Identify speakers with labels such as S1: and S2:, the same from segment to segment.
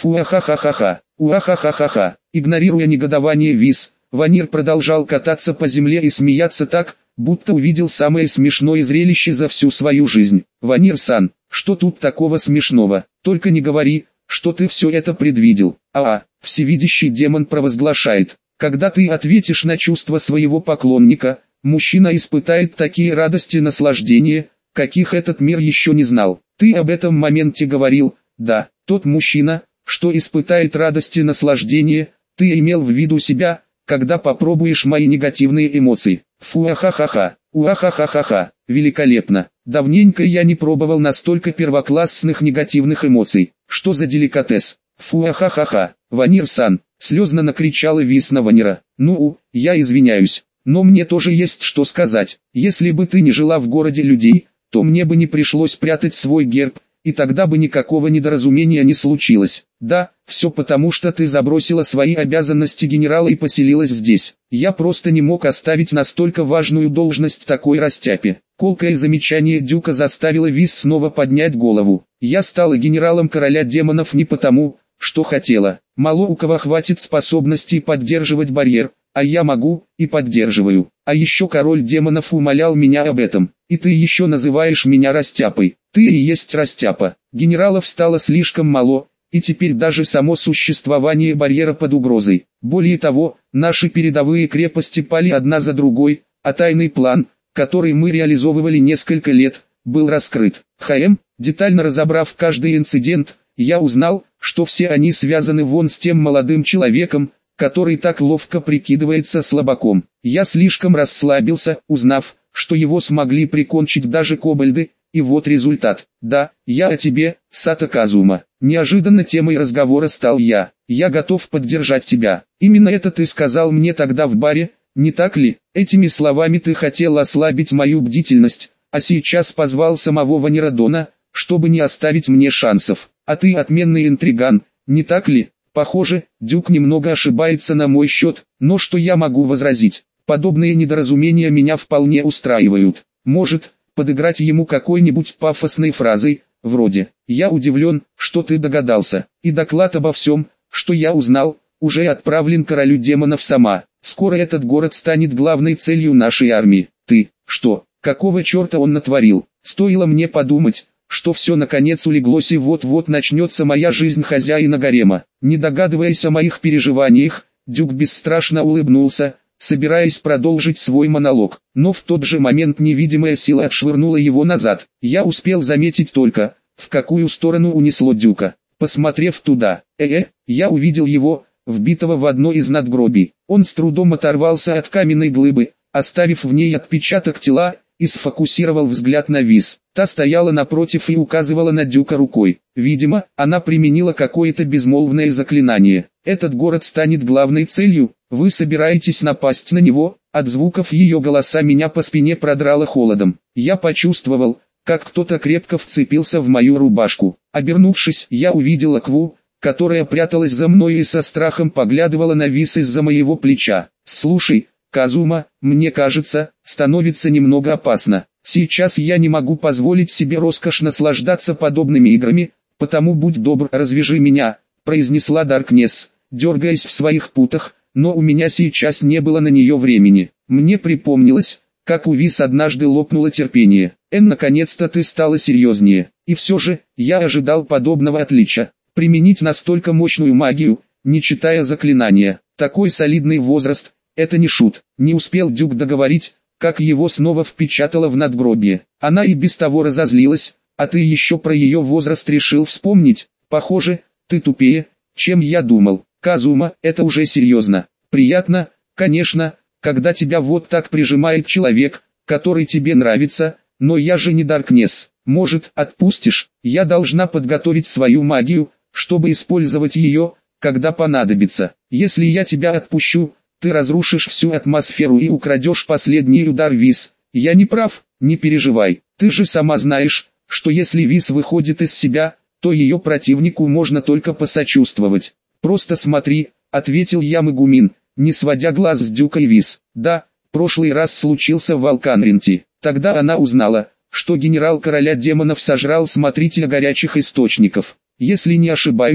S1: Фуахахахаха, уахахахаха. Игнорируя негодование Виз, Ванир продолжал кататься по земле и смеяться так, будто увидел самое смешное зрелище за всю свою жизнь. Ванир-сан, что тут такого смешного? Только не говори, что ты все это предвидел. Всевидящий демон провозглашает. Когда ты ответишь на чувства своего поклонника, мужчина испытает такие радости и наслаждения, каких этот мир еще не знал. Ты об этом моменте говорил, да, тот мужчина, что испытает радость и наслаждение, ты имел в виду себя, когда попробуешь мои негативные эмоции. Фуахахаха, уахахахаха, великолепно. Давненько я не пробовал настолько первоклассных негативных эмоций. Что за деликатес? Фуахахаха, Ванир-сан, слезно накричала Виз на Ванира. Ну, я извиняюсь, но мне тоже есть что сказать. Если бы ты не жила в городе людей, то мне бы не пришлось прятать свой герб, и тогда бы никакого недоразумения не случилось. Да, все потому что ты забросила свои обязанности генерала и поселилась здесь. Я просто не мог оставить настолько важную должность такой растяпе. Колкое замечание Дюка заставило Виз снова поднять голову. Я стала генералом короля демонов не потому, что хотела. Мало у кого хватит способностей поддерживать барьер, а я могу, и поддерживаю. А еще король демонов умолял меня об этом. И ты еще называешь меня растяпой. Ты и есть растяпа. Генералов стало слишком мало, и теперь даже само существование барьера под угрозой. Более того, наши передовые крепости пали одна за другой, а тайный план, который мы реализовывали несколько лет, был раскрыт. Детально разобрав каждый инцидент, я узнал, что все они связаны вон с тем молодым человеком, который так ловко прикидывается слабаком. Я слишком расслабился, узнав, что его смогли прикончить даже кобальды, и вот результат. Да, я о тебе, Сато Казума. Неожиданно темой разговора стал я. Я готов поддержать тебя. Именно это ты сказал мне тогда в баре, не так ли? Этими словами ты хотел ослабить мою бдительность, а сейчас позвал самого Ваниродона, чтобы не оставить мне шансов. А ты отменный интриган, не так ли? Похоже, Дюк немного ошибается на мой счет, но что я могу возразить? Подобные недоразумения меня вполне устраивают. Может, подыграть ему какой-нибудь пафосной фразой, вроде «Я удивлен, что ты догадался», и доклад обо всем, что я узнал, уже отправлен королю демонов сама. Скоро этот город станет главной целью нашей армии. Ты, что, какого черта он натворил? Стоило мне подумать, что все наконец улеглось и вот-вот начнется моя жизнь хозяина гарема. Не догадываясь о моих переживаниях, Дюк бесстрашно улыбнулся, собираясь продолжить свой монолог. Но в тот же момент невидимая сила отшвырнула его назад. Я успел заметить только, в какую сторону унесло Дюка. Посмотрев туда, я увидел его, вбитого в одно из надгробий. Он с трудом оторвался от каменной глыбы, оставив в ней отпечаток тела, и сфокусировал взгляд на Виз. Та стояла напротив и указывала на Дюка рукой. Видимо, она применила какое-то безмолвное заклинание. Этот город станет главной целью, вы собираетесь напасть на него? От звуков ее голоса меня по спине продрало холодом. Я почувствовал, как кто-то крепко вцепился в мою рубашку. Обернувшись, я увидел Акву, которая пряталась за мной и со страхом поглядывала на Виз из-за моего плеча. «Слушай, Казума, мне кажется, становится немного опасно. Сейчас я не могу позволить себе роскошь наслаждаться подобными играми, потому будь добр, развяжи меня», произнесла Даркнесс, дергаясь в своих путах, но у меня сейчас не было на нее времени. Мне припомнилось, как у Виз однажды лопнуло терпение. Наконец-то ты стала серьезнее. И все же, я ожидал подобного отличия. Применить настолько мощную магию, не читая заклинания. Такой солидный возраст, это не шут. Не успел Дюк договорить, как его снова впечатало в надгробие. Она и без того разозлилась, а ты еще про ее возраст решил вспомнить. Похоже, ты тупее, чем я думал. Казума, это уже серьезно. Приятно, конечно, когда тебя вот так прижимает человек, который тебе нравится, но я же не Даркнесс. Может, отпустишь? Я должна подготовить свою магию, чтобы использовать ее, когда понадобится. Если я тебя отпущу, ты разрушишь всю атмосферу и украдешь последний удар Виз. Я не прав, не переживай. Ты же сама знаешь, что если Виз выходит из себя, то ее противнику можно только посочувствовать. Просто смотри, ответил я Мегумин, не сводя глаз с Дюка и Виз. Да, прошлый раз случился в Валканринте. Тогда она узнала, что генерал короля демонов сожрал смотрителя горячих источников. Если не ошибаюсь,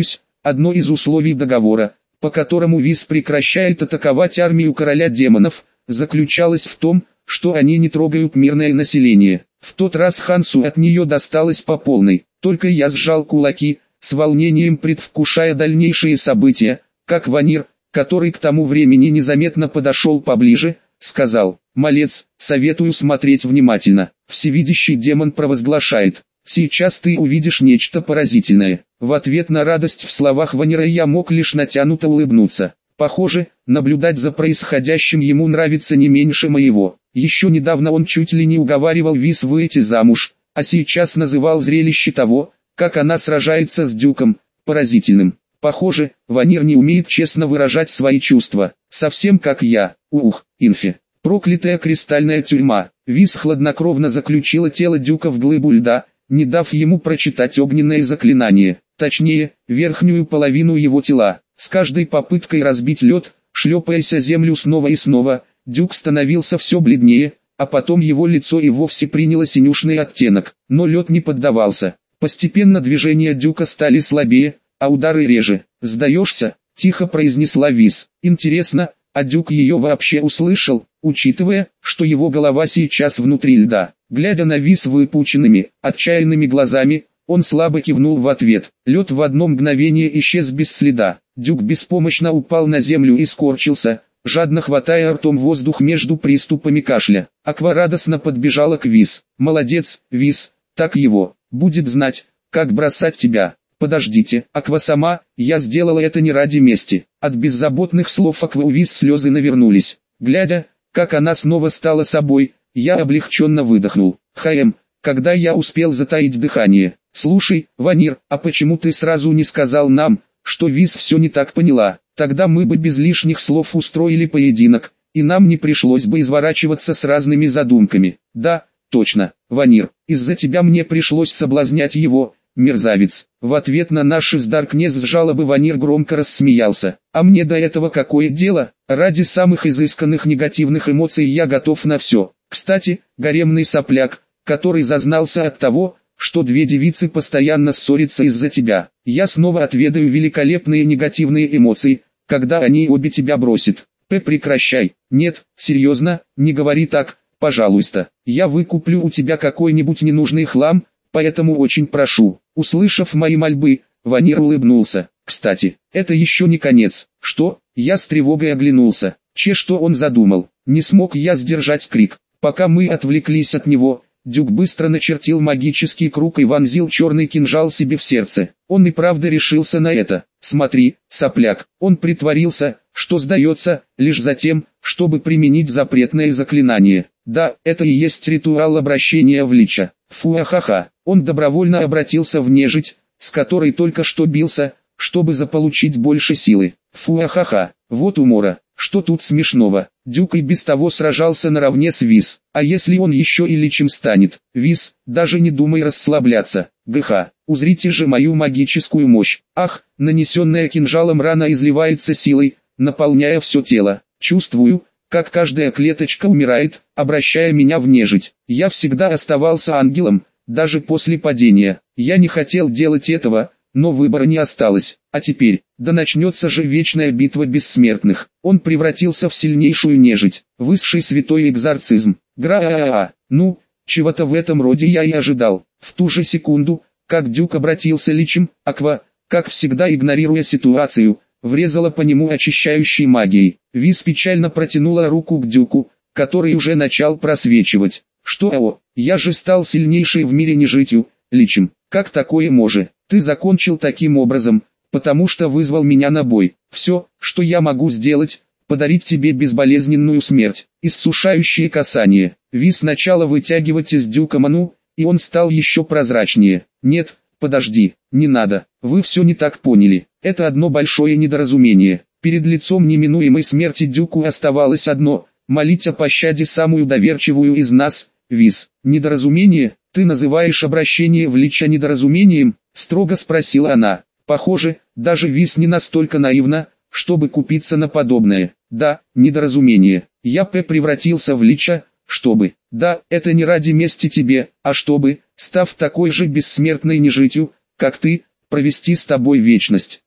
S1: одно из условий договора, по которому Вис прекращает атаковать армию короля демонов, заключалось в том, что они не трогают мирное население. В тот раз Хансу от нее досталось по полной, только я сжал кулаки, с волнением предвкушая дальнейшие события, как Ванир, который к тому времени незаметно подошел поближе, сказал: «Малец, советую смотреть внимательно». Всевидящий демон провозглашает: «Сейчас ты увидишь нечто поразительное». В ответ на радость в словах Ванира я мог лишь натянуто улыбнуться. Похоже, наблюдать за происходящим ему нравится не меньше моего. Еще недавно он чуть ли не уговаривал Вис выйти замуж, а сейчас называл зрелище того, как она сражается с Дюком, поразительным. Похоже, Ванир не умеет честно выражать свои чувства, совсем как я. Инфи. Проклятая кристальная тюрьма. Вис хладнокровно заключила тело Дюка в глыбу льда, не дав ему прочитать огненное заклинание, точнее, верхнюю половину его тела. С каждой попыткой разбить лед, шлепаясь о землю снова и снова, Дюк становился все бледнее, а потом его лицо и вовсе приняло синюшный оттенок, но лед не поддавался. Постепенно движения Дюка стали слабее, а удары реже. «Сдаешься?» – тихо произнесла Вис. Интересно, а Дюк ее вообще услышал, учитывая, что его голова сейчас внутри льда. Глядя на Вис выпученными, отчаянными глазами, он слабо кивнул в ответ. Лед в одно мгновение исчез без следа. Дюк беспомощно упал на землю и скорчился, жадно хватая ртом воздух между приступами кашля. Аква радостно подбежала к Вис. «Молодец, Вис, так его, будет знать, как бросать тебя». «Подождите, Аква сама, я сделала это не ради мести». От беззаботных слов Аквы у Вис слезы навернулись. Глядя, как она снова стала собой, я облегченно выдохнул. Когда я успел затаить дыхание. «Слушай, Ванир, а почему ты сразу не сказал нам, что Вис все не так поняла? Тогда мы бы без лишних слов устроили поединок, и нам не пришлось бы изворачиваться с разными задумками». «Да, точно, Ванир, из-за тебя мне пришлось соблазнять его, мерзавец». В ответ на наш с Даркнес жалобы Ванир громко рассмеялся. «А мне до этого какое дело? Ради самых изысканных негативных эмоций я готов на все. Кстати, гаремный сопляк, который зазнался от того, что две девицы постоянно ссорятся из-за тебя. Я снова отведаю великолепные негативные эмоции, когда они обе тебя бросят. Прекращай. Нет, серьезно, не говори так, пожалуйста. Я выкуплю у тебя какой-нибудь ненужный хлам, поэтому очень прошу». Услышав мои мольбы, Ванир улыбнулся. «Кстати, это еще не конец». «Что?» Я с тревогой оглянулся. Что он задумал? Не смог я сдержать крик. Пока мы отвлеклись от него, Дюк быстро начертил магический круг и вонзил черный кинжал себе в сердце. Он и правда решился на это. «Смотри, сопляк». Он притворился, что сдается, лишь за тем, чтобы применить запретное заклинание. Да, это и есть ритуал обращения в лича. Фуахаха. Он добровольно обратился в нежить, с которой только что бился, чтобы заполучить больше силы. Фуахаха. Вот умора. Что тут смешного? Дюк и без того сражался наравне с Вис. А если он еще и личем станет? Вис, даже не думай расслабляться. ГХ. Узрите же мою магическую мощь. Ах, нанесенная кинжалом рана изливается силой, наполняя все тело. Чувствую, как каждая клеточка умирает, обращая меня в нежить. Я всегда оставался ангелом, даже после падения. Я не хотел делать этого, но выбора не осталось. А теперь, да начнется же вечная битва бессмертных. Он превратился в сильнейшую нежить, высший святой экзорцизм. Ну, чего-то в этом роде я и ожидал. В ту же секунду, как Дюк обратился личем, Аква, как всегда игнорируя ситуацию, врезала по нему очищающей магией. Вис печально протянула руку к Дюку, который уже начал просвечивать. «Что, я же стал сильнейшей в мире нежитью, личем. Как такое может? Ты закончил таким образом, потому что вызвал меня на бой. Все, что я могу сделать, подарить тебе безболезненную смерть». Иссушающее касание. Вис начала вытягивать из Дюка ману, и он стал еще прозрачнее. «Нет, подожди, не надо, вы все не так поняли. Это одно большое недоразумение». Перед лицом неминуемой смерти Дюку оставалось одно – молить о пощаде самую доверчивую из нас, Вис. «Недоразумение? Ты называешь обращение в лича недоразумением?» – строго спросила она. Похоже, даже Вис не настолько наивна, чтобы купиться на подобное. «Да, недоразумение. Я превратился в лича, чтобы...» «Да, это не ради мести тебе, а чтобы, став такой же бессмертной нежитью, как ты, провести с тобой вечность».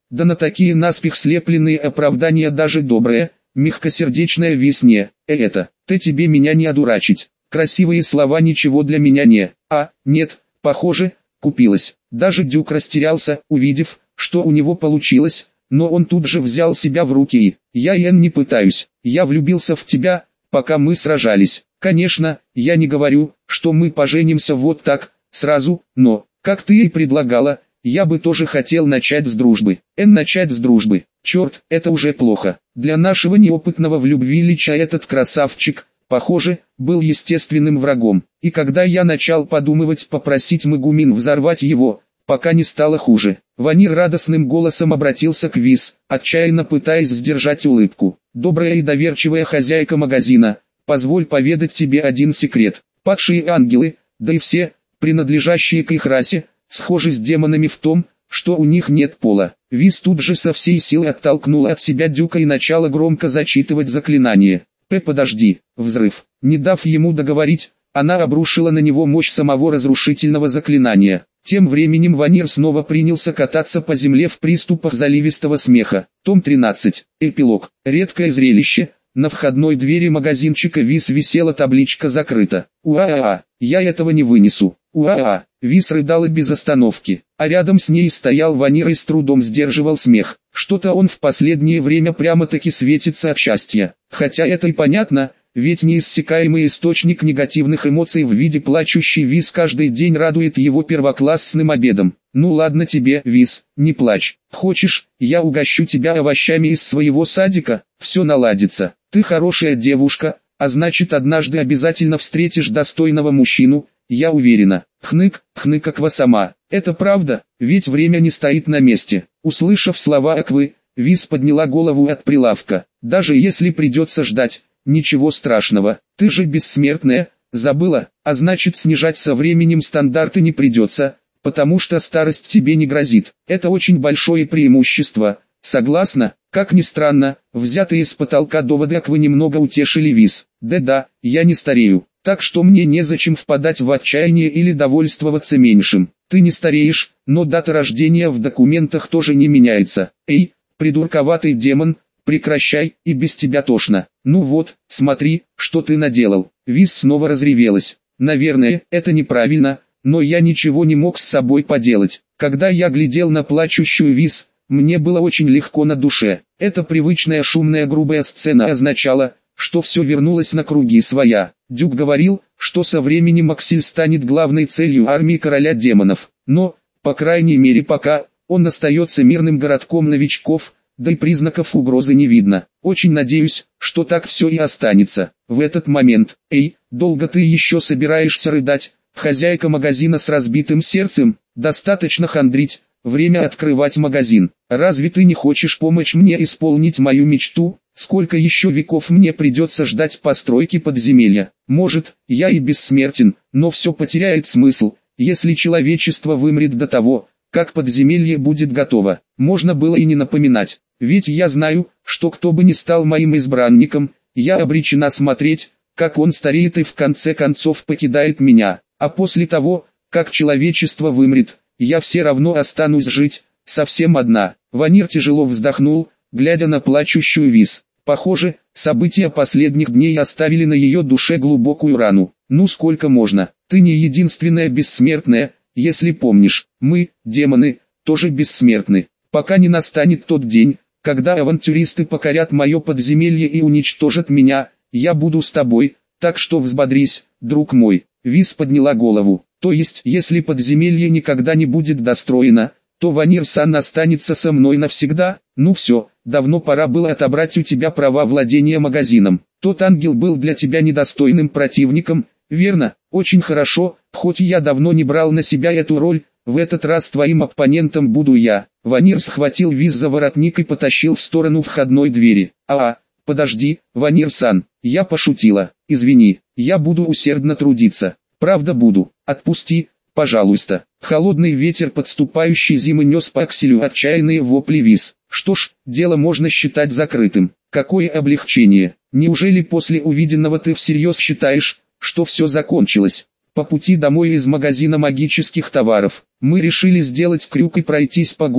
S1: Да на такие наспех слепленные оправдания даже добрая, мягкосердечная весне. Ты тебе меня не одурачить. Красивые слова ничего для меня не. Нет, похоже, купилась. Даже Дюк растерялся, увидев, что у него получилось, но он тут же взял себя в руки и... Я, Энн, не пытаюсь. Я влюбился в тебя, пока мы сражались. Конечно, я не говорю, что мы поженимся вот так, сразу, но, как ты и предлагала, я бы тоже хотел начать с дружбы. Начать с дружбы. Черт, это уже плохо. Для нашего неопытного в любви Лича этот красавчик, похоже, был естественным врагом. И когда я начал подумывать попросить Магумин взорвать его, пока не стало хуже, Ванир радостным голосом обратился к Виз, отчаянно пытаясь сдержать улыбку. Добрая и доверчивая хозяйка магазина, позволь поведать тебе один секрет. Падшие ангелы, да и все, принадлежащие к их расе, схожи с демонами в том, что у них нет пола. Виз тут же со всей силы оттолкнула от себя Дюка и начала громко зачитывать заклинание. Подожди, взрыв. Не дав ему договорить, она обрушила на него мощь самого разрушительного заклинания. Тем временем Ванир снова принялся кататься по земле в приступах заливистого смеха. Том 13. Эпилог. Редкое зрелище. На входной двери магазинчика Виз висела табличка «Закрыто». «Уа-а-а, я этого не вынесу». «Уа-а-а». Виз рыдала без остановки, а рядом с ней стоял Ванир и с трудом сдерживал смех. Что-то он в последнее время прямо-таки светится от счастья. Хотя это и понятно, ведь неиссякаемый источник негативных эмоций в виде плачущей Виз каждый день радует его первоклассным обедом. Ну ладно тебе, Виз, не плачь. Хочешь, я угощу тебя овощами из своего садика? Все наладится. Ты хорошая девушка, а значит однажды обязательно встретишь достойного мужчину, я уверена. Хнык, Аква сама. Это правда, ведь время не стоит на месте. Услышав слова Аквы, Виз подняла голову от прилавка. Даже если придется ждать, ничего страшного. Ты же бессмертная, забыла, а значит снижать со временем стандарты не придется, потому что старость тебе не грозит. Это очень большое преимущество. Согласна? Как ни странно, взятые с потолка доводы Аквы немного утешили Виз. Да, я не старею, так что мне незачем впадать в отчаяние или довольствоваться меньшим. Ты не стареешь, но дата рождения в документах тоже не меняется. Эй, придурковатый демон, прекращай, и без тебя тошно. Ну вот, смотри, что ты наделал. Виз снова разревелась. Наверное, это неправильно, но я ничего не мог с собой поделать. Когда я глядел на плачущую Виз, мне было очень легко на душе. Эта привычная шумная грубая сцена означала, что все вернулось на круги своя. Дюк говорил, что со временем Аксель станет главной целью армии короля демонов. Но, по крайней мере пока, он остается мирным городком новичков, да и признаков угрозы не видно. Очень надеюсь, что так все и останется. В этот момент, долго ты еще собираешься рыдать? Хозяйка магазина с разбитым сердцем, достаточно хандрить, время открывать магазин. Разве ты не хочешь помочь мне исполнить мою мечту? Сколько еще веков мне придется ждать постройки подземелья? Может, я и бессмертен, но все потеряет смысл, если человечество вымрет до того, как подземелье будет готово. Можно было и не напоминать, ведь я знаю, что кто бы ни стал моим избранником, я обречена смотреть, как он стареет и в конце концов покидает меня. А после того, как человечество вымрет, я все равно останусь жить, совсем одна. Ванир тяжело вздохнул, глядя на плачущую Виз. Похоже, события последних дней оставили на ее душе глубокую рану. Ну сколько можно? Ты не единственная бессмертная, если помнишь. Мы, демоны, тоже бессмертны. Пока не настанет тот день, когда авантюристы покорят мое подземелье и уничтожат меня, я буду с тобой, так что взбодрись, друг мой. Виз подняла голову. То есть, если подземелье никогда не будет достроено, то Ванир-сан останется со мной навсегда? Ну все, давно пора было отобрать у тебя права владения магазином. Тот ангел был для тебя недостойным противником, верно? Очень хорошо, хоть я давно не брал на себя эту роль, в этот раз твоим оппонентом буду я. Ванир схватил Виз за воротник и потащил в сторону входной двери. Подожди, Ванир-сан, я пошутила. Извини, я буду усердно трудиться. Правда буду. Отпусти, пожалуйста. Холодный ветер подступающей зимы нес по Акселю отчаянные вопли Виз. Что ж, дело можно считать закрытым. Какое облегчение. Неужели после увиденного ты всерьез считаешь, что все закончилось? По пути домой из магазина магических товаров, мы решили сделать крюк и пройтись по городу,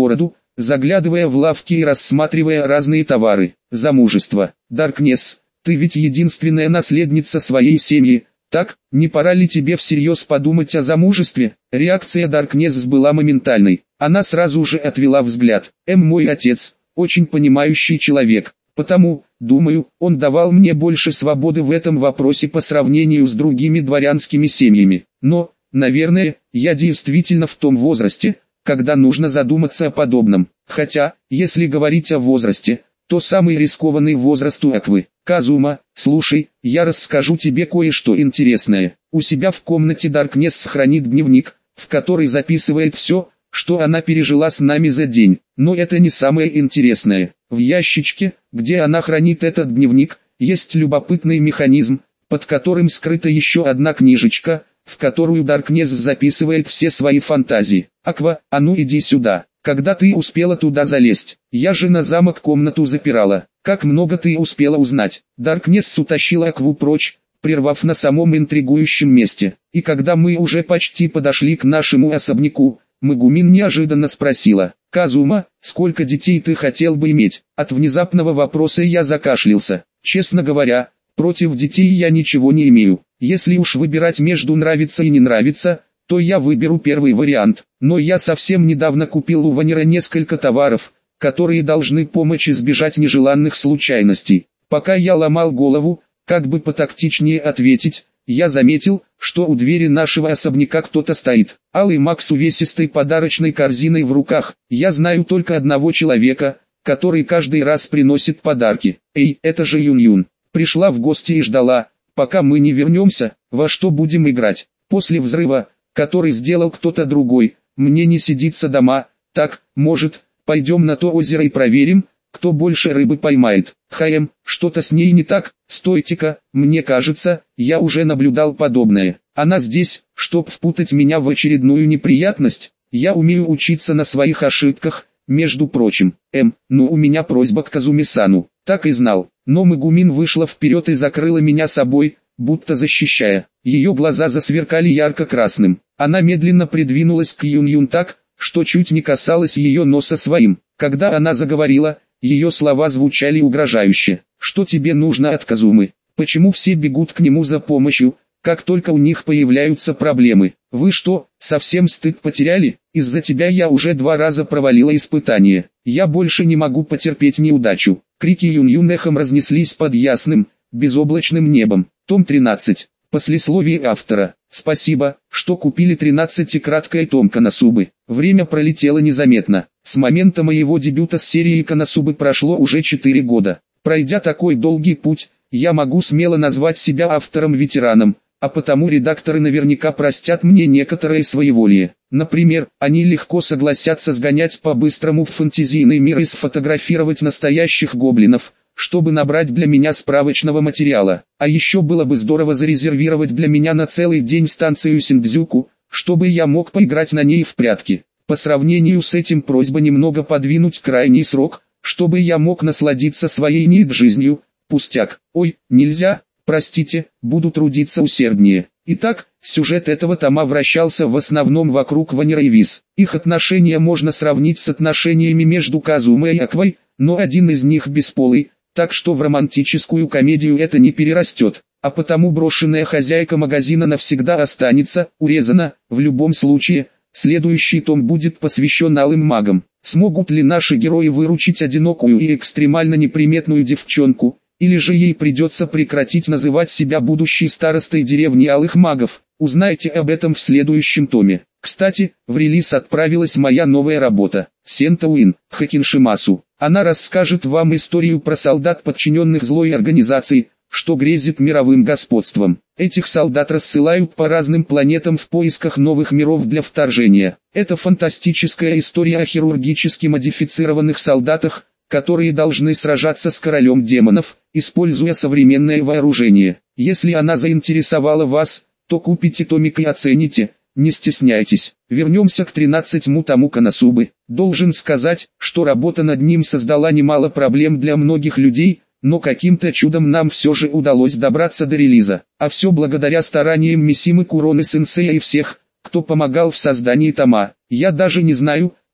S1: заглядывая в лавки и рассматривая разные товары. Замужество. Даркнесс, ты ведь единственная наследница своей семьи, так, не пора ли тебе всерьез подумать о замужестве? Реакция Даркнесс была моментальной. Она сразу же отвела взгляд. Мой отец, очень понимающий человек, потому, думаю, он давал мне больше свободы в этом вопросе по сравнению с другими дворянскими семьями. Но, наверное, я действительно в том возрасте, когда нужно задуматься о подобном. Хотя, если говорить о возрасте, то самый рискованный возраст у Аквы. Казума, слушай, я расскажу тебе кое-что интересное. У себя в комнате Даркнесс хранит дневник, в который записывает все, что она пережила с нами за день. Но это не самое интересное. В ящичке, где она хранит этот дневник, есть любопытный механизм, под которым скрыта еще одна книжечка, в которую Даркнесс записывает все свои фантазии. Аква, а ну иди сюда. Когда ты успела туда залезть? Я же на замок комнату запирала. Как много ты успела узнать? Даркнесс утащила Акву прочь, прервав на самом интригующем месте. И когда мы уже почти подошли к нашему особняку, Мегумин неожиданно спросила: «Казума, сколько детей ты хотел бы иметь?» От внезапного вопроса я закашлялся. Честно говоря, против детей я ничего не имею. Если уж выбирать между нравится и не нравится, то я выберу первый вариант. Но я совсем недавно купил у Ванира несколько товаров, которые должны помочь избежать нежеланных случайностей. Пока я ломал голову, как бы потактичнее ответить, я заметил, что у двери нашего особняка кто-то стоит. Алый маг с увесистой подарочной корзиной в руках. Я знаю только одного человека, который каждый раз приносит подарки. Эй, это же Юн-Юн. Пришла в гости и ждала, пока мы не вернемся, во что будем играть. После взрыва, который сделал кто-то другой, мне не сидится дома. Так, может, пойдем на то озеро и проверим, кто больше рыбы поймает. Что-то с ней не так? Стойте-ка, мне кажется, я уже наблюдал подобное. Она здесь, чтоб впутать меня в очередную неприятность. Я умею учиться на своих ошибках, между прочим. Ну у меня просьба к Казуми-сану. Так и знал. Но Мегумин вышла вперед и закрыла меня собой, будто защищая. Ее глаза засверкали ярко-красным. Она медленно придвинулась к Юн-Юн так, что чуть не касалась ее носа своим. Когда она заговорила, ее слова звучали угрожающе. «Что тебе нужно от Казумы? Почему все бегут к нему за помощью, как только у них появляются проблемы? Вы что, совсем стыд потеряли? Из-за тебя я уже 2 раза провалила испытание. Я больше не могу потерпеть неудачу». Крики Юн-Юн эхом разнеслись под ясным, безоблачным небом. Том 13. Послесловие автора. Спасибо, что купили 13-краткое том Коносубы. Время пролетело незаметно. С момента моего дебюта с серией Коносубы прошло уже 4 года. Пройдя такой долгий путь, я могу смело назвать себя автором-ветераном, а потому редакторы наверняка простят мне некоторое своеволие. Например, они легко согласятся сгонять по-быстрому в фэнтезийный мир и сфотографировать настоящих гоблинов, чтобы набрать для меня справочного материала. А еще было бы здорово зарезервировать для меня на целый день станцию Синдзюку, чтобы я мог поиграть на ней в прятки. По сравнению с этим просьба немного подвинуть крайний срок, чтобы я мог насладиться своей нид-жизнью. Пустяк. Ой, нельзя, простите, буду трудиться усерднее. Итак, сюжет этого тома вращался в основном вокруг Ванира и Виз. Их отношения можно сравнить с отношениями между Казумой и Аквой, но один из них бесполый, так что в романтическую комедию это не перерастет, а потому брошенная хозяйка магазина навсегда останется урезана. В любом случае, следующий том будет посвящен алым магам. Смогут ли наши герои выручить одинокую и экстремально неприметную девчонку, или же ей придется прекратить называть себя будущей старостой деревни алых магов? Узнаете об этом в следующем томе. Кстати, в релиз отправилась моя новая работа «Сентауин» Хакиншимасу. Она расскажет вам историю про солдат, подчиненных злой организации, что грезит мировым господством. Этих солдат рассылают по разным планетам в поисках новых миров для вторжения. Это фантастическая история о хирургически модифицированных солдатах, которые должны сражаться с королем демонов, используя современное вооружение. Если она заинтересовала вас, то купите томик и оцените, не стесняйтесь. Вернемся к 13-му тому Коносубы. Должен сказать, что работа над ним создала немало проблем для многих людей, но каким-то чудом нам все же удалось добраться до релиза. А все благодаря стараниям Мисимы Куроны Сенсея и всех, кто помогал в создании тома. Я даже не знаю,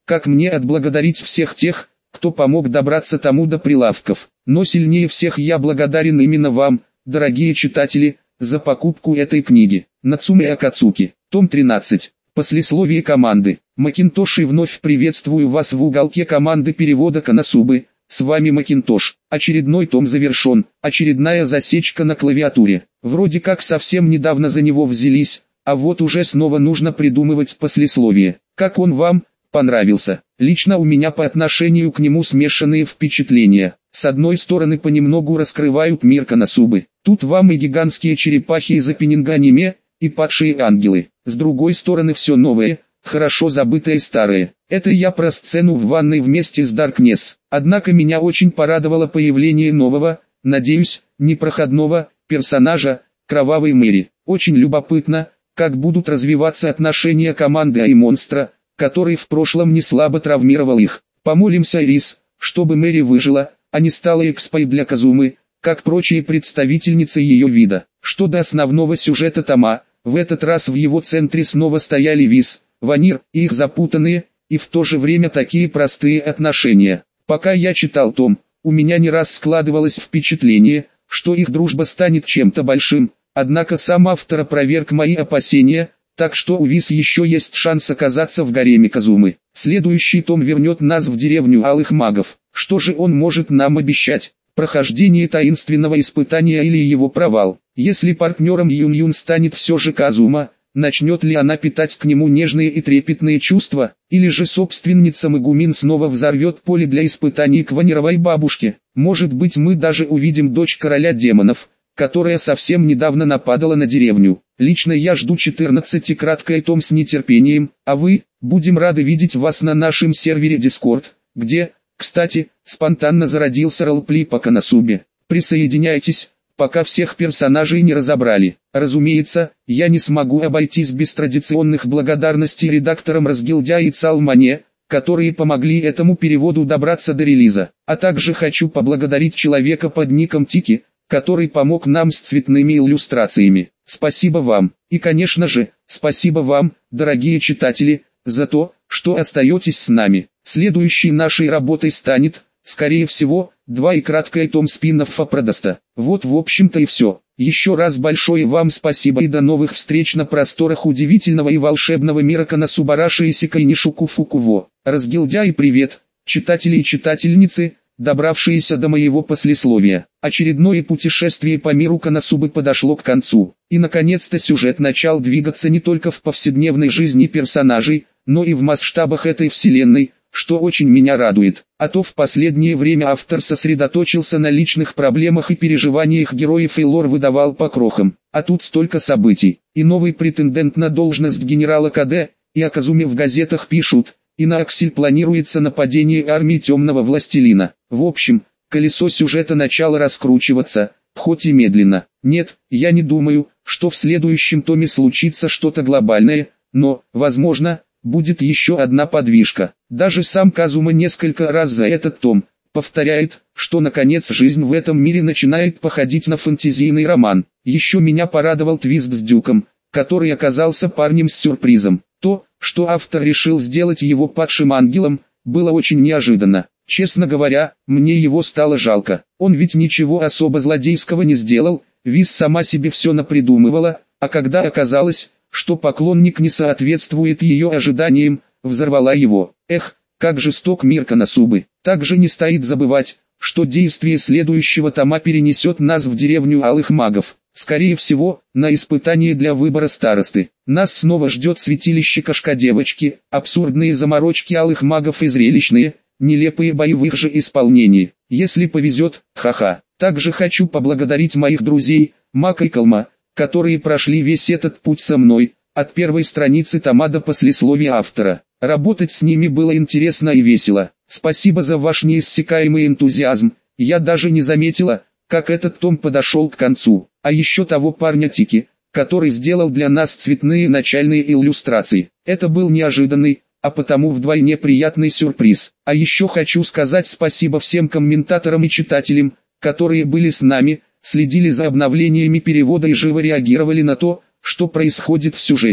S1: как мне отблагодарить всех тех, кто помог добраться тому до прилавков. Но сильнее всех я благодарен именно вам, дорогие читатели, за покупку этой книги. Нацуме Акацуки, том 13. Послесловие команды. Макинтош, и вновь приветствую вас в уголке команды перевода Коносубы. С вами Макинтош. Очередной том завершен, очередная засечка на клавиатуре. Вроде как совсем недавно за него взялись, а вот уже снова нужно придумывать послесловие. Как он вам понравился? Лично у меня по отношению к нему смешанные впечатления. С одной стороны, понемногу раскрывают мир Коносубы. Тут вам и гигантские черепахи из опенинга аниме, и падшие ангелы. С другой стороны, все новое, хорошо забытое старое. Это я про сцену в ванной вместе с Даркнесс. Однако меня очень порадовало появление нового, надеюсь, непроходного, персонажа, Кровавой Мэри. Очень любопытно, как будут развиваться отношения команды и монстра, который в прошлом не слабо травмировал их. Помолимся, Рис, чтобы Мэри выжила, а не стала экспой для Казумы, как прочие представительницы ее вида. Что до основного сюжета тома, в этот раз в его центре снова стояли Виз, Ванир и их запутанные, и в то же время такие простые отношения. Пока я читал том, у меня не раз складывалось впечатление, что их дружба станет чем-то большим, однако сам автор опроверг мои опасения, так что у Виз еще есть шанс оказаться в гареме Казумы. Следующий том вернет нас в деревню Алых Магов. Что же он может нам обещать? Прохождение таинственного испытания или его провал? Если партнером Юн-Юн станет все же Казума, начнет ли она питать к нему нежные и трепетные чувства, или же собственница Мегумин снова взорвет поле для испытаний к Ванировой бабушке? Может быть, мы даже увидим дочь короля демонов, которая совсем недавно нападала на деревню. Лично я жду 14-краткий том с нетерпением, а вы, будем рады видеть вас на нашем сервере Discord, где, кстати, спонтанно зародился ролплей по Коносубе. Присоединяйтесь, пока всех персонажей не разобрали. Разумеется, я не смогу обойтись без традиционных благодарностей редакторам Разгильдя и Цалмане, которые помогли этому переводу добраться до релиза. А также хочу поблагодарить человека под ником Тики, который помог нам с цветными иллюстрациями. Спасибо вам. И, конечно же, спасибо вам, дорогие читатели, за то, что остаетесь с нами. Следующей нашей работой станет, скорее всего, 2 и краткий том спин-оффа Продоста. Вот в общем-то и все. Еще раз большое вам спасибо и до новых встреч на просторах удивительного и волшебного мира Коносубараши и Сикайнишуку Фукуво. Разгильдя и привет, читатели и читательницы, добравшиеся до моего послесловия. Очередное путешествие по миру Коносубы подошло к концу. И наконец-то сюжет начал двигаться не только в повседневной жизни персонажей, но и в масштабах этой вселенной, что очень меня радует. А то в последнее время автор сосредоточился на личных проблемах и переживаниях героев и лор выдавал по крохам. А тут столько событий. И новый претендент на должность генерала КД, и о Казуме в газетах пишут, и на Аксель планируется нападение армии Темного Властелина. В общем, колесо сюжета начало раскручиваться, хоть и медленно. Нет, я не думаю, что в следующем томе случится что-то глобальное, но, возможно, будет еще одна подвижка. Даже сам Казума несколько раз за этот том повторяет, что наконец жизнь в этом мире начинает походить на фэнтезийный роман. Еще меня порадовал твист с Дюком, который оказался парнем с сюрпризом. То, что автор решил сделать его падшим ангелом, было очень неожиданно. Честно говоря, мне его стало жалко. Он ведь ничего особо злодейского не сделал, Виз сама себе все напридумывала, а когда оказалось, что поклонник не соответствует ее ожиданиям, взорвала его. Эх, как жесток мир Коносубы. Также не стоит забывать, что действие следующего тома перенесет нас в деревню Алых Магов. Скорее всего, на испытание для выбора старосты. Нас снова ждет святилище Кошка-девочки, абсурдные заморочки Алых Магов и зрелищные, нелепые бои в их же исполнении. Если повезет, ха-ха. Также хочу поблагодарить моих друзей, Мака и Калма, которые прошли весь этот путь со мной, от первой страницы тома до послесловия автора. Работать с ними было интересно и весело. Спасибо за ваш неиссякаемый энтузиазм, я даже не заметила, как этот том подошел к концу. А еще того парня Тики, который сделал для нас цветные начальные иллюстрации. Это был неожиданный, а потому вдвойне приятный сюрприз. А еще хочу сказать спасибо всем комментаторам и читателям, которые были с нами, следили за обновлениями перевода и живо реагировали на то, что происходит в сюжете.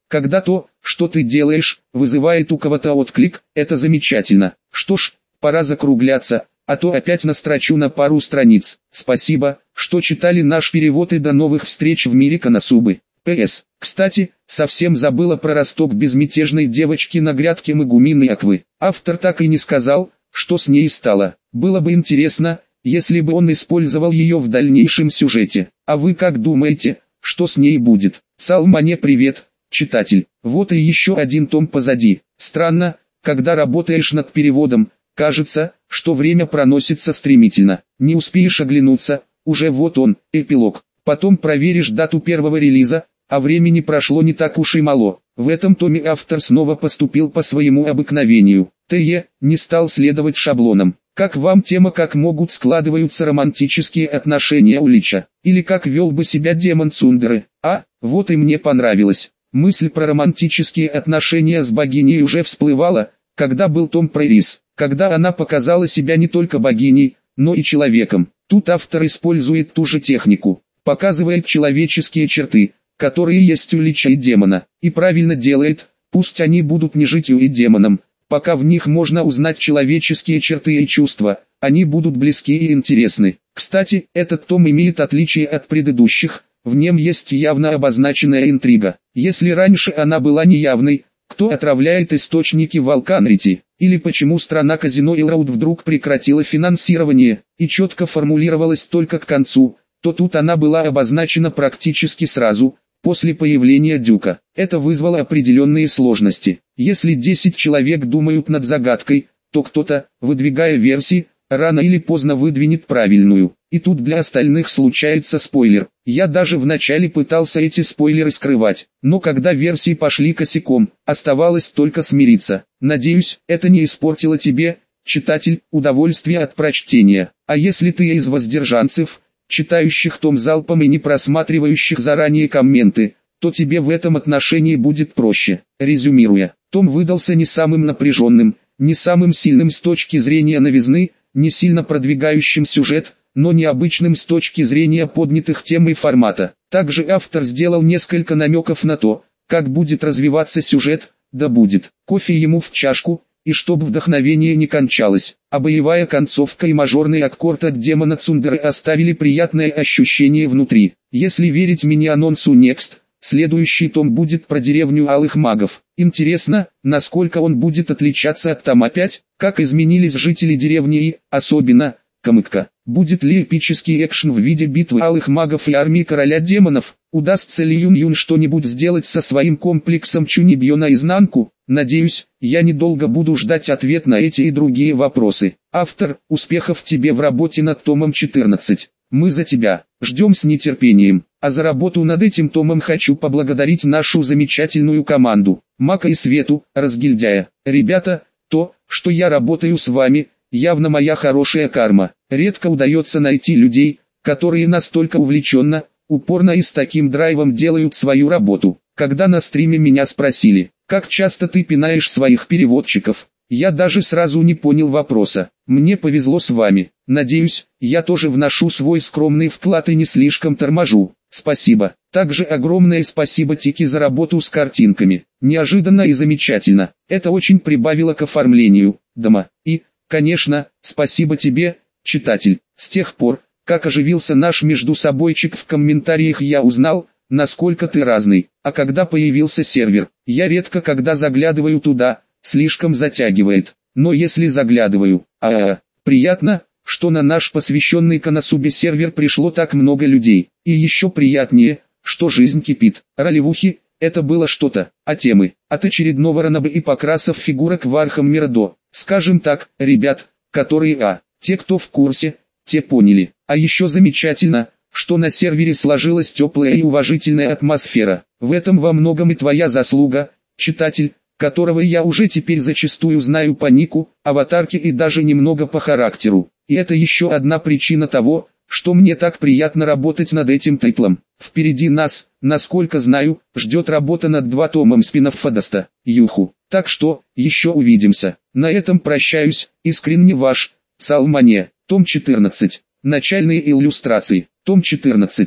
S1: Когда то, что ты делаешь, вызывает у кого-то отклик, это замечательно. Что ж, пора закругляться, а то опять настрочу на пару страниц. Спасибо, что читали наш перевод, и до новых встреч в мире Коносубы. П.С. Кстати, совсем забыла про росток безмятежной девочки на грядке Магуминой Аквы. Автор так и не сказал, что с ней стало. Было бы интересно, если бы он использовал ее в дальнейшем сюжете. А вы как думаете, что с ней будет? Салмане привет, читатель. Вот и еще один том позади. Странно, когда работаешь над переводом, кажется, что время проносится стремительно. Не успеешь оглянуться, уже вот он, эпилог. Потом проверишь дату первого релиза, а времени прошло не так уж и мало. В этом томе автор снова поступил по своему обыкновению. Т.Е. не стал следовать шаблонам. Как вам тема, как могут складываются романтические отношения у Лича? Или как вел бы себя демон Цундеры? А, вот и мне понравилось. Мысль про романтические отношения с богиней уже всплывала, когда был том про Ирис, когда она показала себя не только богиней, но и человеком. Тут автор использует ту же технику, показывает человеческие черты, которые есть у Лича и демона, и правильно делает, пусть они будут не житью и демоном, пока в них можно узнать человеческие черты и чувства, они будут близки и интересны. Кстати, этот том имеет отличие от предыдущих, в нем есть явно обозначенная интрига. Если раньше она была неявной, кто отравляет источники Вулканрити, или почему страна казино Илроуд вдруг прекратила финансирование, и четко формулировалась только к концу, то тут она была обозначена практически сразу, после появления Дюка. Это вызвало определенные сложности. Если 10 человек думают над загадкой, то кто-то, выдвигая версии, рано или поздно выдвинет правильную. И тут для остальных случается спойлер. Я даже вначале пытался эти спойлеры скрывать, но когда версии пошли косяком, оставалось только смириться. Надеюсь, это не испортило тебе, читатель, удовольствие от прочтения. А если ты из воздержанцев, читающих том залпом и не просматривающих заранее комменты, то тебе в этом отношении будет проще. Резюмируя, том выдался не самым напряженным, не самым сильным с точки зрения новизны, не сильно продвигающим сюжет, но необычным с точки зрения поднятых тем и формата. Также автор сделал несколько намеков на то, как будет развиваться сюжет, да будет кофе ему в чашку, и чтобы вдохновение не кончалось, а боевая концовка и мажорный аккорд от демона Цундеры оставили приятное ощущение внутри. Если верить мини-анонсу Next, следующий том будет про деревню алых магов. Интересно, насколько он будет отличаться от тома 5, как изменились жители деревни и, особенно, Камыкка. Будет ли эпический экшен в виде битвы алых магов и армии короля демонов? Удастся ли Юн что-нибудь сделать со своим комплексом Чунибьё наизнанку? Надеюсь, я недолго буду ждать ответ на эти и другие вопросы. Автор, успехов тебе в работе над томом 14. Мы за тебя, ждем с нетерпением. А за работу над этим томом хочу поблагодарить нашу замечательную команду, Мака и Свету, Разгильдяя. Ребята, то, что я работаю с вами, явно моя хорошая карма. Редко удается найти людей, которые настолько увлеченно, упорно и с таким драйвом делают свою работу. Когда на стриме меня спросили, как часто ты пинаешь своих переводчиков, я даже сразу не понял вопроса. Мне повезло с вами. Надеюсь, я тоже вношу свой скромный вклад и не слишком торможу. Спасибо. Также огромное спасибо Тики за работу с картинками. Неожиданно и замечательно. Это очень прибавило к оформлению дома. И, конечно, спасибо тебе, читатель. С тех пор, как оживился наш междусобойчик в комментариях, я узнал, насколько ты разный. А когда появился сервер, я редко когда заглядываю туда, слишком затягивает. Но если заглядываю, приятно, что на наш посвященный Коносубе сервер пришло так много людей. И еще приятнее, что жизнь кипит. Ролевухи, это было что-то, а темы, от очередного ранобы и покрасов фигурок в Архам до, скажем так, ребят, которые те, кто в курсе, те поняли. А еще замечательно, что на сервере сложилась теплая и уважительная атмосфера. В этом во многом и твоя заслуга, читатель, которого я уже теперь зачастую знаю по нику, аватарке и даже немного по характеру. И это еще одна причина того, что мне так приятно работать над этим титлом. Впереди нас, насколько знаю, ждет работа над 2 томом спин-офф Фадаста, Юху. Так что, еще увидимся. На этом прощаюсь, искренне ваш, Салмане. Том 14. Начальные иллюстрации. Том 14.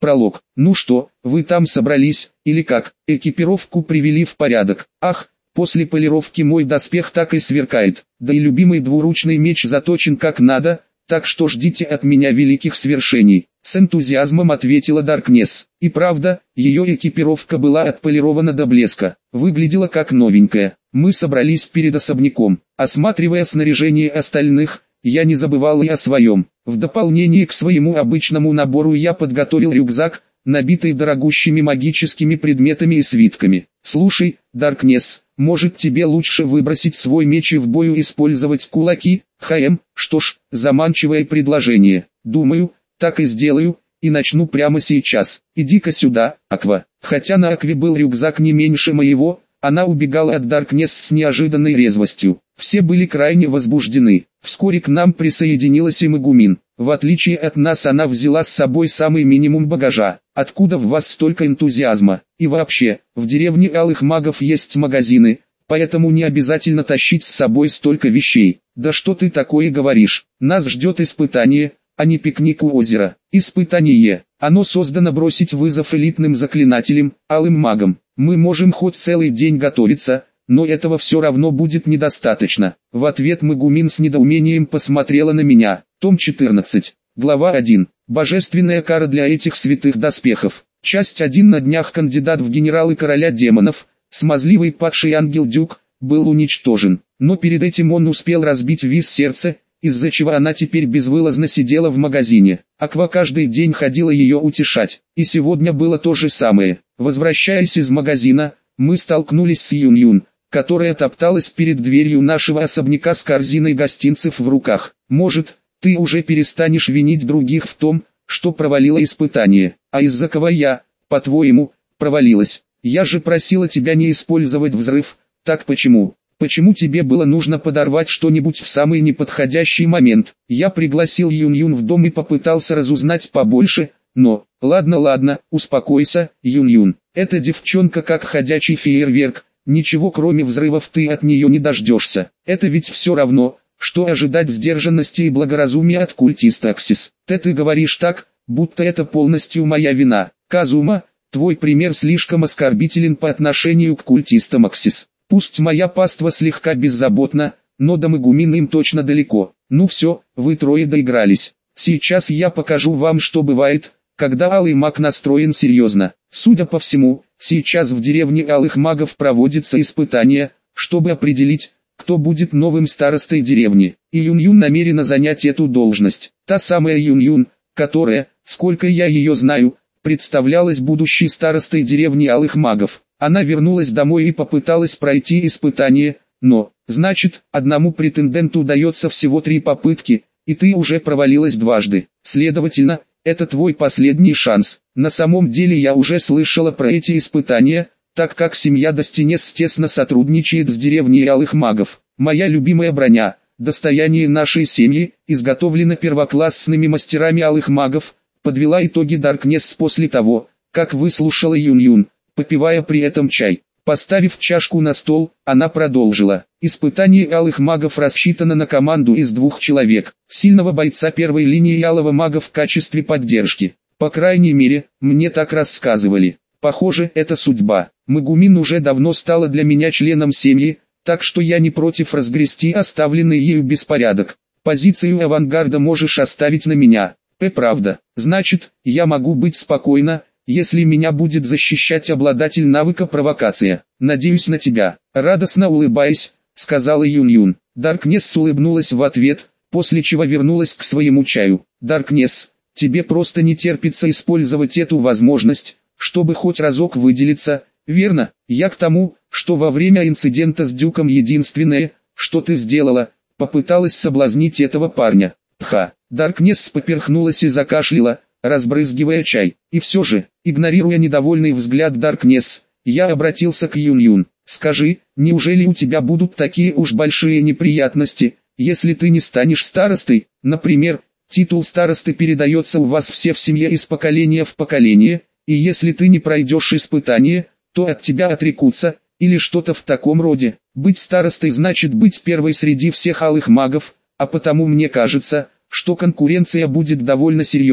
S1: Пролог. Ну что, вы там собрались, или как? Экипировку привели в порядок. Ах, после полировки мой доспех так и сверкает. Да и любимый двуручный меч заточен как надо, так что ждите от меня великих свершений. С энтузиазмом ответила Даркнесс. И правда, ее экипировка была отполирована до блеска. Выглядела как новенькая. Мы собрались перед особняком. Осматривая снаряжение остальных, я не забывал и о своем. В дополнение к своему обычному набору я подготовил рюкзак, набитый дорогущими магическими предметами и свитками. Слушай, Даркнесс, может тебе лучше выбросить свой меч и в бою использовать кулаки? Что ж, заманчивое предложение. Думаю, так и сделаю, и начну прямо сейчас. Иди-ка сюда, Аква. Хотя на Акве был рюкзак не меньше моего, она убегала от Даркнесс с неожиданной резвостью. Все были крайне возбуждены. Вскоре к нам присоединилась и Мегумин. В отличие от нас она взяла с собой самый минимум багажа. Откуда в вас столько энтузиазма? И вообще, в деревне Алых Магов есть магазины, поэтому не обязательно тащить с собой столько вещей. Да что ты такое говоришь? Нас ждет испытание, а не пикник у озера. Испытание. Оно создано бросить вызов элитным заклинателям, Алым Магам. Мы можем хоть целый день готовиться, но этого все равно будет недостаточно. В ответ Мегумин с недоумением посмотрела на меня. Том 14. Глава 1. Божественная кара для этих святых доспехов. Часть 1. На днях кандидат в генералы короля демонов, смазливый падший ангел Дюк, был уничтожен. Но перед этим он успел разбить Виз сердце, из-за чего она теперь безвылазно сидела в магазине. Аква каждый день ходила ее утешать. И сегодня было то же самое. Возвращаясь из магазина, мы столкнулись с Юн-Юн, которая топталась перед дверью нашего особняка с корзиной гостинцев в руках. Может, ты уже перестанешь винить других в том, что провалила испытание, а из-за кого я, по-твоему, провалилась? Я же просила тебя не использовать взрыв, так почему? Почему тебе было нужно подорвать что-нибудь в самый неподходящий момент? Я пригласил Юн-Юн в дом и попытался разузнать побольше, но... Ладно, успокойся, Юн-Юн. Эта девчонка как ходячий фейерверк, ничего кроме взрывов ты от нее не дождешься. Это ведь все равно, что ожидать сдержанности и благоразумия от культиста Аксис. Ты говоришь так, будто это полностью моя вина. Казума, твой пример слишком оскорбителен по отношению к культистам Аксис. Пусть моя паства слегка беззаботна, но до Мегумин им точно далеко. Ну все, вы трое доигрались. Сейчас я покажу вам, что бывает, когда Алый Маг настроен серьезно. Судя по всему, сейчас в деревне Алых Магов проводится испытание, чтобы определить, кто будет новым старостой деревни. И Юн-Юн намерена занять эту должность. Та самая Юн-Юн, которая, сколько я ее знаю, представлялась будущей старостой деревни Алых Магов. Она вернулась домой и попыталась пройти испытание, но, значит, одному претенденту удается всего 3 попытки, и ты уже провалилась дважды. Следовательно, это твой последний шанс. На самом деле я уже слышала про эти испытания, так как семья Достинес тесно сотрудничает с деревней Алых Магов. Моя любимая броня, достояние нашей семьи, изготовлена первоклассными мастерами Алых Магов, подвела итоги Даркнесс после того, как выслушала Юн-Юн, попивая при этом чай. Поставив чашку на стол, она продолжила. Испытание Алых Магов рассчитано на команду из 2 человек, сильного бойца первой линии Алого Мага в качестве поддержки. По крайней мере, мне так рассказывали. Похоже, это судьба. Мегумин уже давно стала для меня членом семьи, так что я не против разгрести оставленный ею беспорядок. Позицию авангарда можешь оставить на меня. Правда. Значит, я могу быть спокойна, если меня будет защищать обладатель навыка провокация. Надеюсь на тебя. Радостно улыбаясь, сказала Юн-Юн. Даркнесс улыбнулась в ответ, после чего вернулась к своему чаю. Даркнесс, тебе просто не терпится использовать эту возможность, чтобы хоть разок выделиться, верно? Я к тому, что во время инцидента с Дюком единственное, что ты сделала, попыталась соблазнить этого парня. Пха. Даркнесс поперхнулась и закашляла, разбрызгивая чай. И все же, игнорируя недовольный взгляд Даркнесс, я обратился к Юн-Юн. Скажи, неужели у тебя будут такие уж большие неприятности, если ты не станешь старостой? Например, титул старосты передается у вас все в семье из поколения в поколение, и если ты не пройдешь испытание, то от тебя отрекутся, или что-то в таком роде. Быть старостой значит быть первой среди всех Алых Магов, а потому мне кажется, что конкуренция будет довольно серьезной,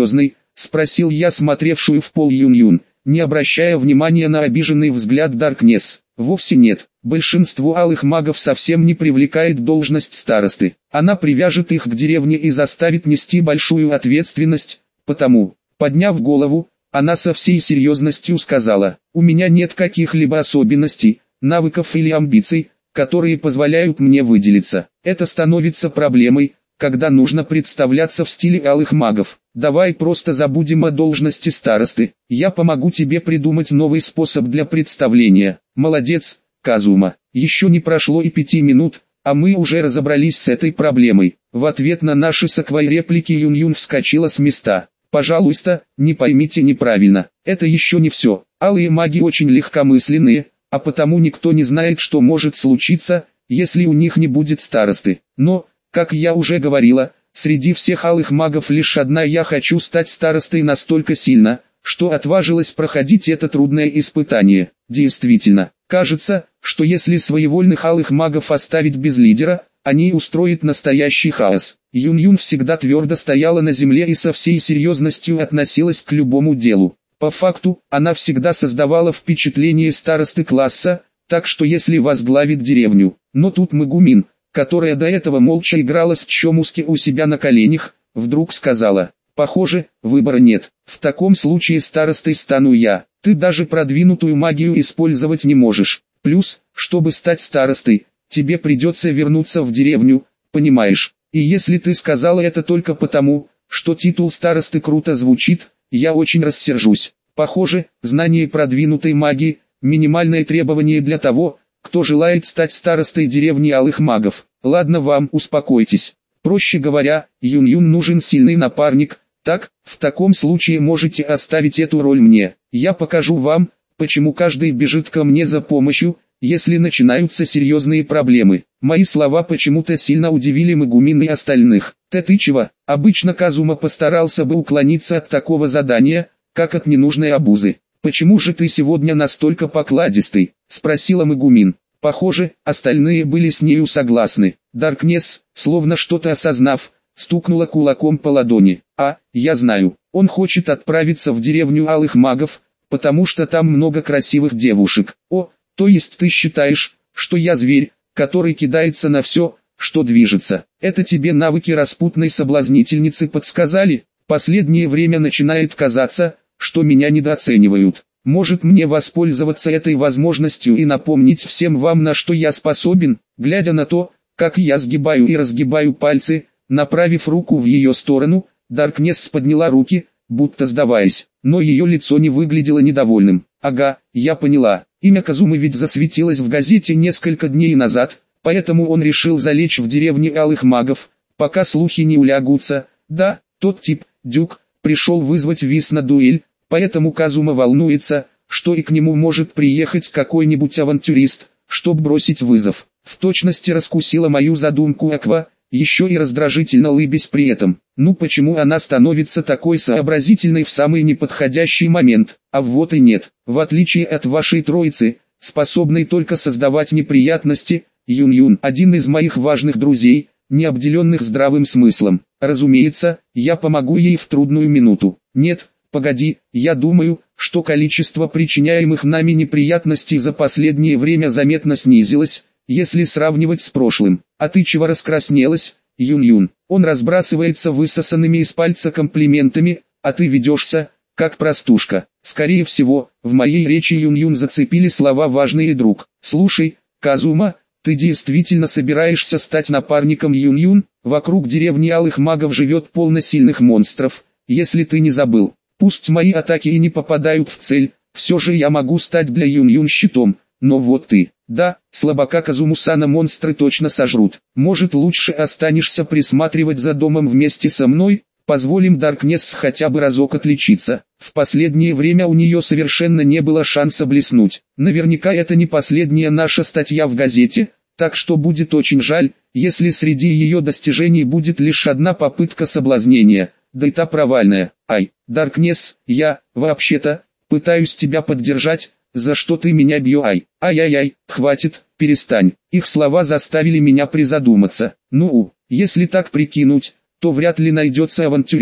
S1: спросил я смотревшую в пол Юн-Юн, не обращая внимания на обиженный взгляд Даркнесс. Вовсе нет, большинство алых магов совсем не привлекает должность старосты. Она привяжет их к деревне и заставит нести большую ответственность, потому, подняв голову, она со всей серьезностью сказала: «У меня нет каких-либо особенностей, навыков или амбиций, которые позволяют мне выделиться. Это становится проблемой, когда нужно представляться в стиле алых магов. Давай просто забудем о должности старосты, я помогу тебе придумать новый способ для представления». Молодец, Казума. Еще не прошло и 5 минут, а мы уже разобрались с этой проблемой. В ответ на наши с Аквой реплики Юн-Юн вскочила с места. Пожалуйста, не поймите неправильно, это еще не все. Алые маги очень легкомысленные, а потому никто не знает, что может случиться, если у них не будет старосты. Но, как я уже говорила, среди всех алых магов лишь одна я хочу стать старостой настолько сильно, что отважилась проходить это трудное испытание. Действительно, кажется, что если своевольных алых магов оставить без лидера, они устроят настоящий хаос. Юн-Юн всегда твердо стояла на земле и со всей серьезностью относилась к любому делу. По факту, она всегда создавала впечатление старосты класса, так что если возглавит деревню. Но тут Мегумин, которая до этого молча играла с Чомуски у себя на коленях, вдруг сказала: «Похоже, выбора нет. В таком случае старостой стану я. Ты даже продвинутую магию использовать не можешь. Плюс, чтобы стать старостой, тебе придется вернуться в деревню, понимаешь? И если ты сказала это только потому, что титул старосты круто звучит, я очень рассержусь. Похоже, знание продвинутой магии – минимальное требование для того, кто желает стать старостой деревни алых магов. Ладно вам, успокойтесь. Проще говоря, Юн-Юн нужен сильный напарник, так, в таком случае можете оставить эту роль мне. Я покажу вам, почему каждый бежит ко мне за помощью, если начинаются серьезные проблемы». Мои слова почему-то сильно удивили Мегумин и остальных. «Ты чего?» Обычно Казума постарался бы уклониться от такого задания, как от ненужной обузы. «Почему же ты сегодня настолько покладистый?» – спросила Мегумин. Похоже, остальные были с нею согласны. Даркнесс, словно что-то осознав, стукнула кулаком по ладони. Я знаю, он хочет отправиться в деревню алых магов, потому что там много красивых девушек». То есть ты считаешь, что я зверь, который кидается на все, что движется? Это тебе навыки распутной соблазнительницы подсказали? Последнее время начинает казаться, что меня недооценивают. Может мне воспользоваться этой возможностью и напомнить всем вам, на что я способен? Глядя на то, как я сгибаю и разгибаю пальцы, направив руку в ее сторону, Даркнесс подняла руки, будто сдаваясь, но ее лицо не выглядело недовольным. «Ага, я поняла. Имя Казумы ведь засветилось в газете несколько дней назад, поэтому он решил залечь в деревне алых магов, пока слухи не улягутся. Да, тот тип, Дюк, пришел вызвать Вис на дуэль, поэтому Казума волнуется, что и к нему может приехать какой-нибудь авантюрист, чтоб бросить вызов». В точности раскусила мою задумку Аква, еще и раздражительно лыбясь при этом. Ну почему она становится такой сообразительной в самый неподходящий момент? А вот и нет. В отличие от вашей троицы, способной только создавать неприятности, Юн-Юн один из моих важных друзей, не обделенных здравым смыслом. Разумеется, я помогу ей в трудную минуту. Нет, погоди, я думаю, что количество причиняемых нами неприятностей за последнее время заметно снизилось, если сравнивать с прошлым. А ты чего раскраснелась, Юн-Юн? Он разбрасывается высосанными из пальца комплиментами, а ты ведешься, как простушка. Скорее всего, в моей речи Юн-Юн зацепили слова «важный» и «друг». Слушай, Казума, ты действительно собираешься стать напарником Юн-Юн? Вокруг деревни алых магов живет полно сильных монстров, если ты не забыл. Пусть мои атаки и не попадают в цель, все же я могу стать для Юн-Юн щитом. Но вот ты, да, слабака Казуму-сана монстры точно сожрут. Может лучше останешься присматривать за домом вместе со мной? Позволим Даркнесс хотя бы разок отличиться. В последнее время у нее совершенно не было шанса блеснуть. Наверняка это не последняя наша статья в газете, так что будет очень жаль, если среди ее достижений будет лишь одна попытка соблазнения, да и та провальная. Даркнесс, я, вообще-то, пытаюсь тебя поддержать. За что ты меня бью? Ай-яй-яй, хватит, перестань. Их слова заставили меня призадуматься. Если так прикинуть, то вряд ли найдется авантюрист,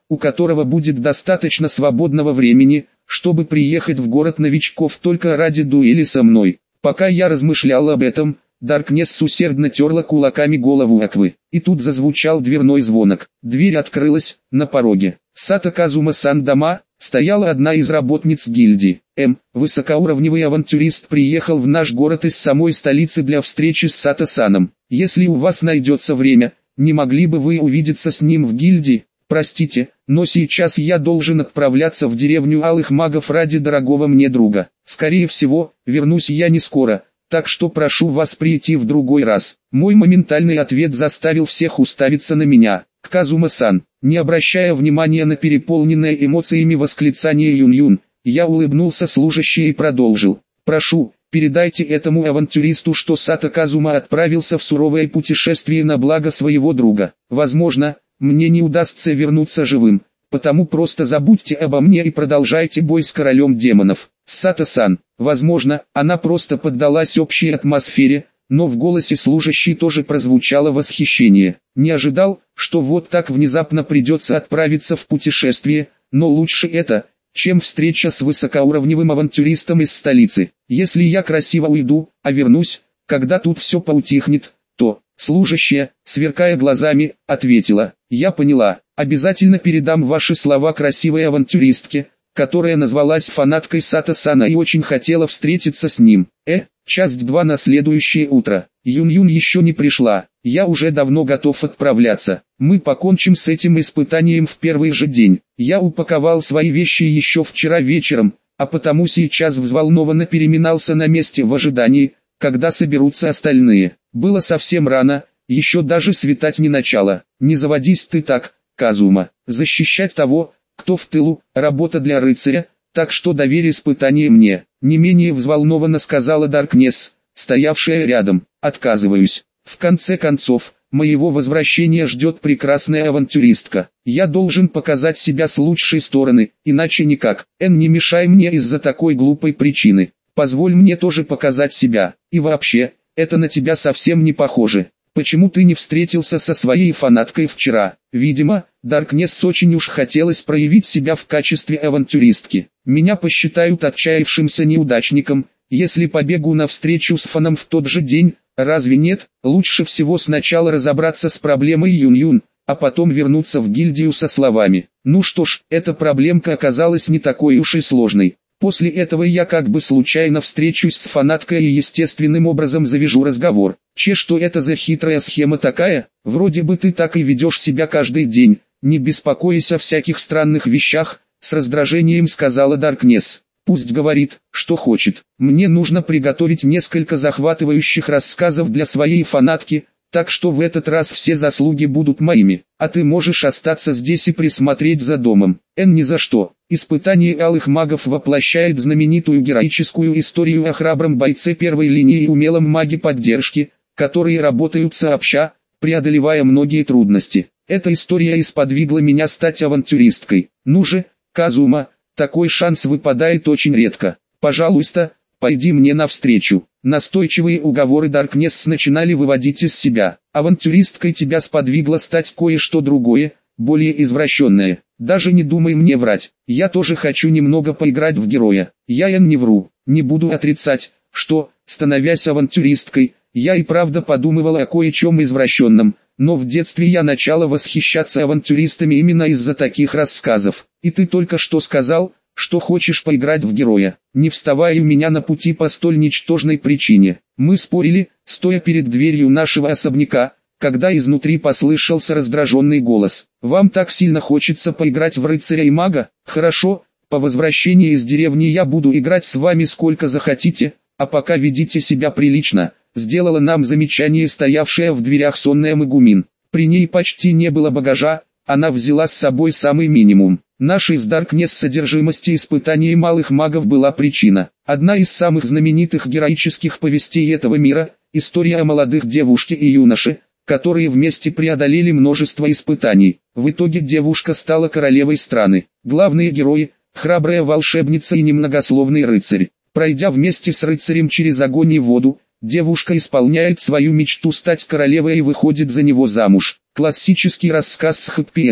S1: у которого будет достаточно свободного времени, чтобы приехать в город новичков только ради дуэли со мной. Пока я размышлял об этом, Даркнесс усердно терла кулаками голову Аквы. И тут зазвучал дверной звонок. Дверь открылась, на пороге Сато Казума-сан дома стояла одна из работниц гильдии. Высокоуровневый авантюрист приехал в наш город из самой столицы для встречи с Сато-саном. Если у вас найдется время, не могли бы вы увидеться с ним в гильдии? Простите, но сейчас я должен отправляться в деревню Алых Магов ради дорогого мне друга. Скорее всего, вернусь я не скоро, так что прошу вас прийти в другой раз. Мой моментальный ответ заставил всех уставиться на меня. Казума-сан, не обращая внимания на переполненное эмоциями восклицание Юн-Юн, я улыбнулся служащей и продолжил. Прошу, передайте этому авантюристу, что Сато Казума отправился в суровое путешествие на благо своего друга. Возможно, мне не удастся вернуться живым, потому просто забудьте обо мне и продолжайте бой с королем демонов. Сато-сан, возможно, она просто поддалась общей атмосфере, но в голосе служащей тоже прозвучало восхищение. Не ожидал, что вот так внезапно придется отправиться в путешествие, но лучше это, чем встреча с высокоуровневым авантюристом из столицы. Если я красиво уйду, а вернусь, когда тут все поутихнет, то... Служащая, сверкая глазами, ответила: «Я поняла, обязательно передам ваши слова красивой авантюристке, которая назвалась фанаткой Сато-сана и очень хотела встретиться с ним». Часть 2 на следующее утро. Юн-Юн еще не пришла, я уже давно готов отправляться. Мы покончим с этим испытанием в первый же день. Я упаковал свои вещи еще вчера вечером, а потому сейчас взволнованно переминался на месте в ожидании, когда соберутся остальные. Было совсем рано, еще даже светать не начало. Не заводись ты так, Казума. Защищать того, кто в тылу, работа для рыцаря, так что доверь испытание мне. Не менее взволнованно сказала Даркнесс, стоявшая рядом. Отказываюсь. В конце концов, моего возвращения ждет прекрасная авантюристка. Я должен показать себя с лучшей стороны, иначе никак. Не мешай мне из-за такой глупой причины. Позволь мне тоже показать себя. И вообще, это на тебя совсем не похоже. Почему ты не встретился со своей фанаткой вчера? Видимо, Даркнесс очень уж хотелось проявить себя в качестве авантюристки. Меня посчитают отчаявшимся неудачником, если побегу навстречу с фаном в тот же день, разве нет? Лучше всего сначала разобраться с проблемой Юн-Юн, а потом вернуться в гильдию со словами. Ну что ж, эта проблемка оказалась не такой уж и сложной. После этого я как бы случайно встречусь с фанаткой и естественным образом завяжу разговор. Что это за хитрая схема такая? Вроде бы ты так и ведешь себя каждый день, не беспокоясь о всяких странных вещах, с раздражением сказала Даркнесс. Пусть говорит, что хочет. Мне нужно приготовить несколько захватывающих рассказов для своей фанатки, так что в этот раз все заслуги будут моими, а ты можешь остаться здесь и присмотреть за домом. Ни за что. Испытание Алых Магов воплощает знаменитую героическую историю о храбром бойце первой линии и умелом маге поддержки, которые работают сообща, преодолевая многие трудности. Эта история и сподвигла меня стать авантюристкой. Ну же, Казума, такой шанс выпадает очень редко. Пожалуйста, пойди мне навстречу. Настойчивые уговоры Даркнесс начинали выводить из себя. Авантюристкой тебя сподвигло стать кое-что другое, более извращенное. Даже не думай мне врать. Я тоже хочу немного поиграть в героя. Я не вру. Не буду отрицать, что, становясь авантюристкой, я и правда подумывала о кое-чем извращенном. Но в детстве я начала восхищаться авантюристами именно из-за таких рассказов. И ты только что сказал, что хочешь поиграть в героя, не вставая у меня на пути по столь ничтожной причине. Мы спорили, стоя перед дверью нашего особняка, когда изнутри послышался раздраженный голос. «Вам так сильно хочется поиграть в рыцаря и мага? Хорошо, по возвращении из деревни я буду играть с вами сколько захотите, а пока ведите себя прилично», сделала нам замечание стоявшая в дверях сонная Магумин. При ней почти не было багажа, она взяла с собой самый минимум. Нашей с Даркнесс содержимости испытаний малых магов была причина. Одна из самых знаменитых героических повестей этого мира – история о молодых девушке и юноше, которые вместе преодолели множество испытаний. В итоге девушка стала королевой страны. Главные герои – храбрая волшебница и немногословный рыцарь. Пройдя вместе с рыцарем через огонь и воду, девушка исполняет свою мечту стать королевой и выходит за него замуж. Классический рассказ с хэппи-эндом.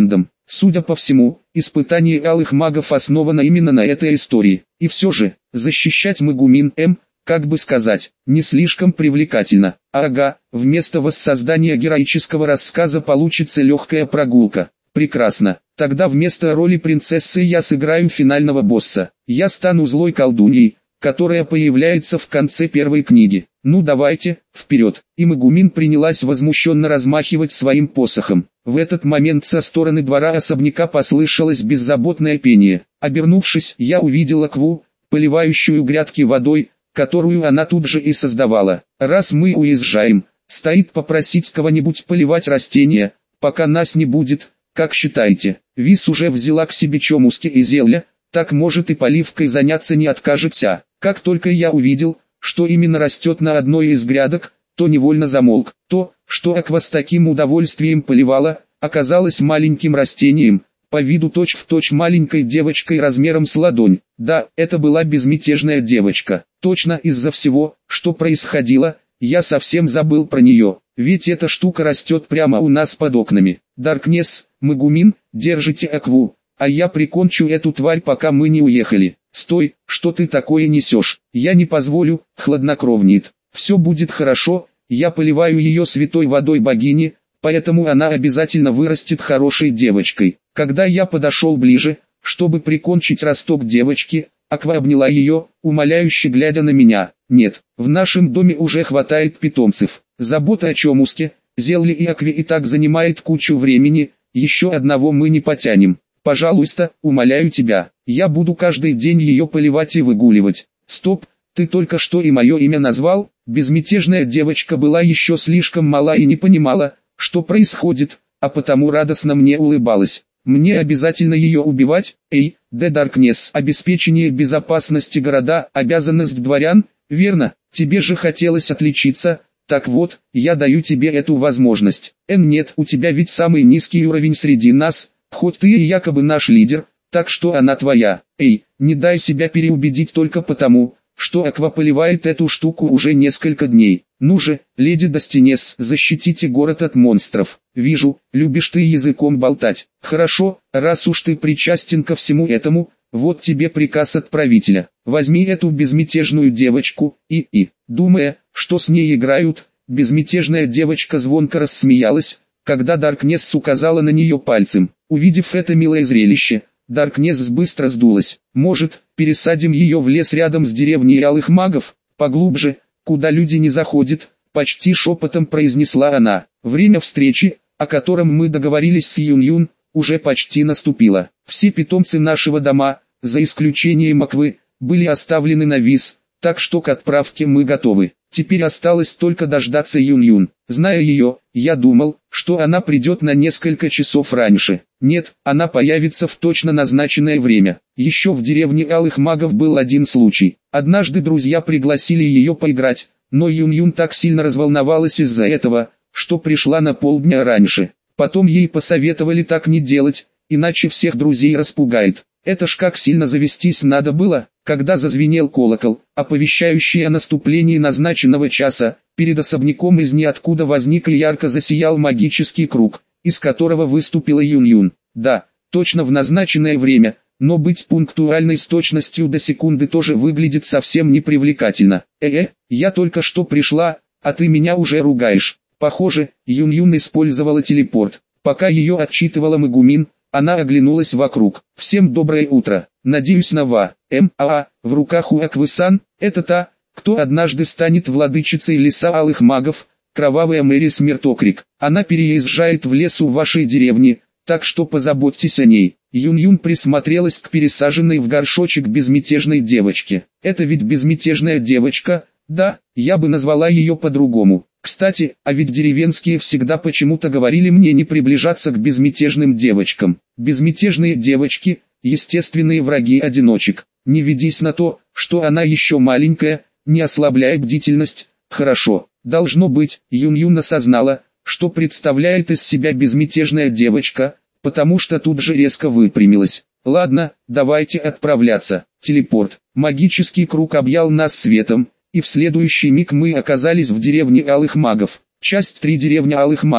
S1: Судя по всему, испытание алых магов основано именно на этой истории. И все же, защищать Мегумин М, как бы сказать, не слишком привлекательно. Ага, вместо воссоздания героического рассказа получится легкая прогулка. Прекрасно. Тогда вместо роли принцессы я сыграю финального босса. Я стану злой колдуньей, которая появляется в конце первой книги. Ну давайте, вперед. И Мегумин принялась возмущенно размахивать своим посохом. В этот момент со стороны двора особняка послышалось беззаботное пение. Обернувшись, я увидела Кву, поливающую грядки водой, которую она тут же и создавала. Раз мы уезжаем, стоит попросить кого-нибудь поливать растения, пока нас не будет, как считаете. Вис уже взяла к себе Чомуски и зелья, так может и поливкой заняться не откажется. Как только я увидел, что именно растет на одной из грядок, то невольно замолк. То, что Аква с таким удовольствием поливала, оказалось маленьким растением, по виду точь-в-точь маленькой девочкой размером с ладонь. Да, это была безмятежная девочка. Точно из-за всего, что происходило, я совсем забыл про нее, ведь эта штука растет прямо у нас под окнами. Даркнесс, Мегумин, держите Акву, а я прикончу эту тварь, пока мы не уехали. Стой, что ты такое несешь? Я не позволю, хладнокровнит. Все будет хорошо, я поливаю ее святой водой богини, поэтому она обязательно вырастет хорошей девочкой. Когда я подошел ближе, чтобы прикончить росток девочки, Аква обняла ее, умоляюще глядя на меня. Нет, в нашем доме уже хватает питомцев. Забота о Чомуске, Зелле и Акве и так занимает кучу времени, еще одного мы не потянем. Пожалуйста, умоляю тебя, я буду каждый день ее поливать и выгуливать. Стоп, ты только что и мое имя назвал? Безмятежная девочка была еще слишком мала и не понимала, что происходит, а потому радостно мне улыбалась. Мне обязательно ее убивать? Эй, The Darkness, обеспечение безопасности города, обязанность дворян, верно? Тебе же хотелось отличиться, так вот, я даю тебе эту возможность. Нет, у тебя ведь самый низкий уровень среди нас, хоть ты и якобы наш лидер, так что она твоя. Эй, не дай себя переубедить только потому, что Аква поливает эту штуку уже несколько дней. Ну же, леди Достинес, защитите город от монстров. Вижу, любишь ты языком болтать. Хорошо, раз уж ты причастен ко всему этому, вот тебе приказ от правителя. Возьми эту безмятежную девочку и, думая, что с ней играют, безмятежная девочка звонко рассмеялась, когда Даркнесс указала на нее пальцем. Увидев это милое зрелище, Даркнесс быстро сдулась. Может, пересадим ее в лес рядом с деревней алых магов, поглубже, куда люди не заходят, почти шепотом произнесла она. Время встречи, о котором мы договорились с Юн-Юн, уже почти наступило. Все питомцы нашего дома, за исключением Аквы, были оставлены на Вис, так что к отправке мы готовы. Теперь осталось только дождаться Юн-Юн. Зная ее, я думал, что она придет на несколько часов раньше. Нет, она появится в точно назначенное время. Еще в деревне алых магов был один случай. Однажды друзья пригласили ее поиграть, но Юн-Юн так сильно разволновалась из-за этого, что пришла на полдня раньше. Потом ей посоветовали так не делать, иначе всех друзей распугает. Это ж как сильно завестись надо было, когда зазвенел колокол, оповещающий о наступлении назначенного часа. Перед особняком из ниоткуда возник и ярко засиял магический круг, из которого выступила Юн-Юн. Да, точно в назначенное время, но быть пунктуальной с точностью до секунды тоже выглядит совсем непривлекательно. Я только что пришла, а ты меня уже ругаешь. Похоже, Юн-Юн использовала телепорт. Пока ее отчитывала Мегумин, она оглянулась вокруг. Всем доброе утро. Надеюсь на в руках у Аквы-сан, это та, кто однажды станет владычицей леса алых магов, кровавая Мэри Смертокрик. Она переезжает в лес у вашей деревни, так что позаботьтесь о ней. Юн-Юн присмотрелась к пересаженной в горшочек безмятежной девочке. Это ведь безмятежная девочка? Да, я бы назвала ее по-другому. Кстати, а ведь деревенские всегда почему-то говорили мне не приближаться к безмятежным девочкам. Безмятежные девочки – естественные враги одиночек. Не ведись на то, что она еще маленькая, не ослабляй бдительность. Хорошо, должно быть, Юн-Юн осознала, что представляет из себя безмятежная девочка, потому что тут же резко выпрямилась. Ладно, давайте отправляться. Телепорт. Магический круг объял нас светом, и в следующий миг мы оказались в деревне алых магов. Часть 3. Деревня алых магов.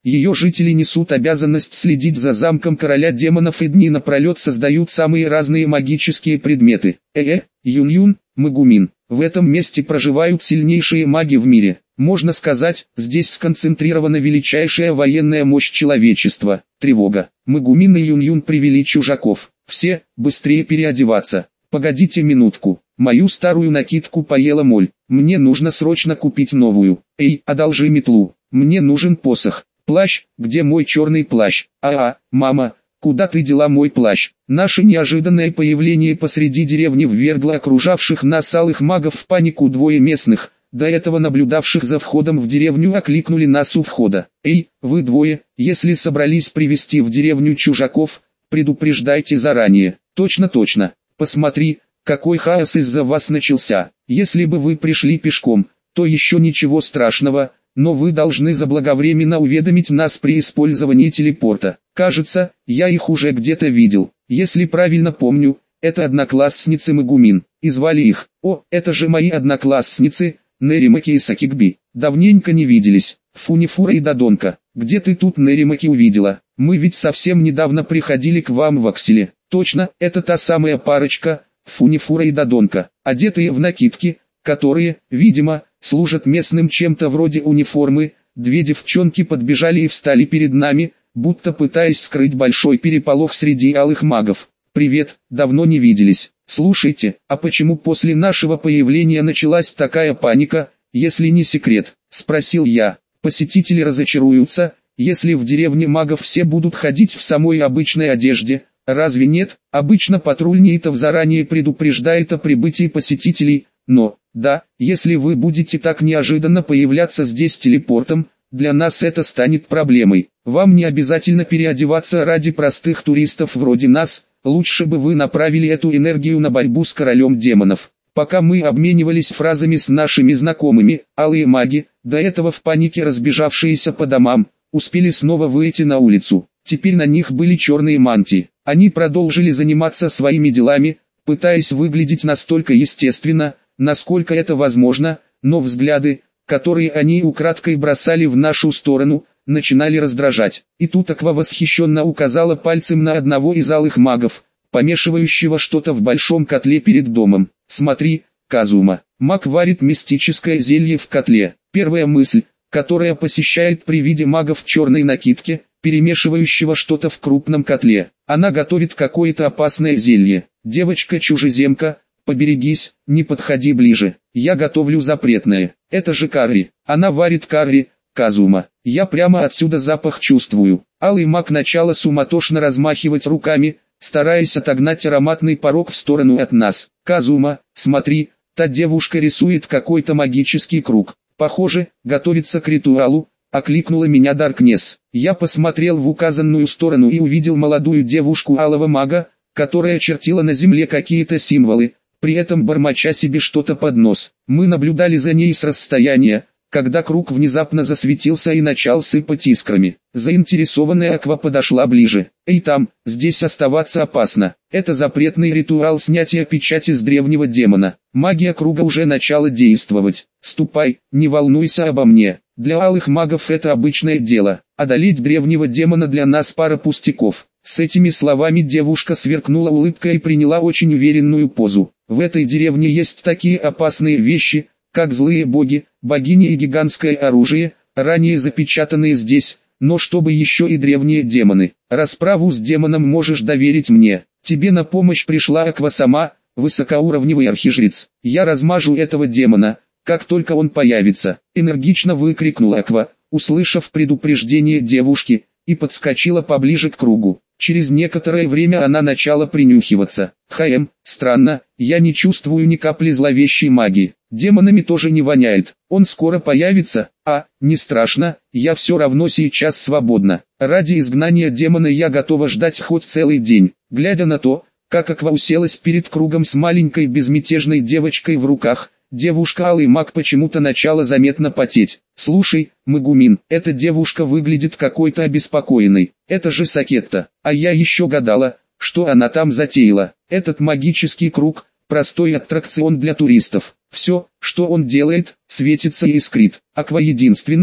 S1: Ее жители несут обязанность следить за замком короля демонов и дни напролет создают самые разные магические предметы. Юн-Юн, Магумин. В этом месте проживают сильнейшие маги в мире. Можно сказать, здесь сконцентрирована величайшая военная мощь человечества. Тревога. Магумин и Юн-Юн привели чужаков. Все, быстрее переодеваться. Погодите минутку. Мою старую накидку поела моль. Мне нужно срочно купить новую. Эй, одолжи метлу. Мне нужен посох. Плащ, где мой черный плащ? Мама, куда ты дела мой плащ? Наше неожиданное появление посреди деревни ввергло окружавших нас алых магов в панику. Двое местных, до этого наблюдавших за входом в деревню, окликнули нас у входа. Эй, вы двое, если собрались привести в деревню чужаков, предупреждайте заранее. Точно. Посмотри, какой хаос из-за вас начался. Если бы вы пришли пешком, то еще ничего страшного, но вы должны заблаговременно уведомить нас при использовании телепорта. Кажется, я их уже где-то видел. Если правильно помню, это одноклассницы Магумин, и звали их. О, это же мои одноклассницы, Неримаки и Сакигби. Давненько не виделись. Фунифура и Додонка. Где ты тут Неримаки увидела? Мы ведь совсем недавно приходили к вам в Акселе. Точно, это та самая парочка, Фунифура и Додонка, одетые в накидки, которые, видимо, служат местным чем-то вроде униформы. Две девчонки подбежали и встали перед нами, будто пытаясь скрыть большой переполох среди алых магов. «Привет, давно не виделись. Слушайте, а почему после нашего появления началась такая паника, если не секрет?» – спросил я. «Посетители разочаруются, если в деревне магов все будут ходить в самой обычной одежде. Разве нет? Обычно патруль Нейтов заранее предупреждает о прибытии посетителей, но, да, если вы будете так неожиданно появляться здесь телепортом, для нас это станет проблемой. Вам не обязательно переодеваться ради простых туристов вроде нас, лучше бы вы направили эту энергию на борьбу с королем демонов». Пока мы обменивались фразами с нашими знакомыми, алые маги, до этого в панике разбежавшиеся по домам, успели снова выйти на улицу. Теперь на них были черные мантии. Они продолжили заниматься своими делами, пытаясь выглядеть настолько естественно, насколько это возможно, но взгляды, которые они украдкой бросали в нашу сторону, начинали раздражать. И тут Аква восхищенно указала пальцем на одного из алых магов, помешивающего что-то в большом котле перед домом. «Смотри, Казума, маг варит мистическое зелье в котле». Первая мысль, которая посещает при виде мага в черной накидке, перемешивающего что-то в крупном котле. Она готовит какое-то опасное зелье. «Девочка-чужеземка, поберегись, не подходи ближе. Я готовлю запретное. Это же карри. Она варит карри, Казума. Я прямо отсюда запах чувствую». Алый маг начала суматошно размахивать руками, стараясь отогнать ароматный порог в сторону от нас. «Казума, смотри, та девушка рисует какой-то магический круг. Похоже, готовится к ритуалу», — окликнула меня Даркнесс. Я посмотрел в указанную сторону и увидел молодую девушку алого мага, которая чертила на земле какие-то символы, при этом бормоча себе что-то под нос. Мы наблюдали за ней с расстояния, когда круг внезапно засветился и начал сыпать искрами. Заинтересованная Аква подошла ближе. «Эй там, здесь оставаться опасно. Это запретный ритуал снятия печати с древнего демона. Магия круга уже начала действовать. Ступай, не волнуйся обо мне. Для алых магов это обычное дело. Одолеть древнего демона для нас пара пустяков». С этими словами девушка сверкнула улыбкой и приняла очень уверенную позу. «В этой деревне есть такие опасные вещи, как злые боги, богини и гигантское оружие, ранее запечатанные здесь, но чтобы еще и древние демоны. Расправу с демоном можешь доверить мне. Тебе на помощь пришла Аква сама, высокоуровневый архижрец. Я размажу этого демона, как только он появится», — энергично выкрикнула Аква, услышав предупреждение девушки, и подскочила поближе к кругу. Через некоторое время она начала принюхиваться. Странно, я не чувствую ни капли зловещей магии. Демонами тоже не воняет. Он скоро появится? Не страшно, я все равно сейчас свободна. Ради изгнания демона я готова ждать хоть целый день». Глядя на то, как Аква уселась перед кругом с маленькой безмятежной девочкой в руках, девушка алый маг почему-то начала заметно потеть. «Слушай, Магумин, эта девушка выглядит какой-то обеспокоенной. Это же Сакетта. А я еще гадала, что она там затеяла. Этот магический круг – простой аттракцион для туристов. Все, что он делает, светится и искрит. Аква единственная,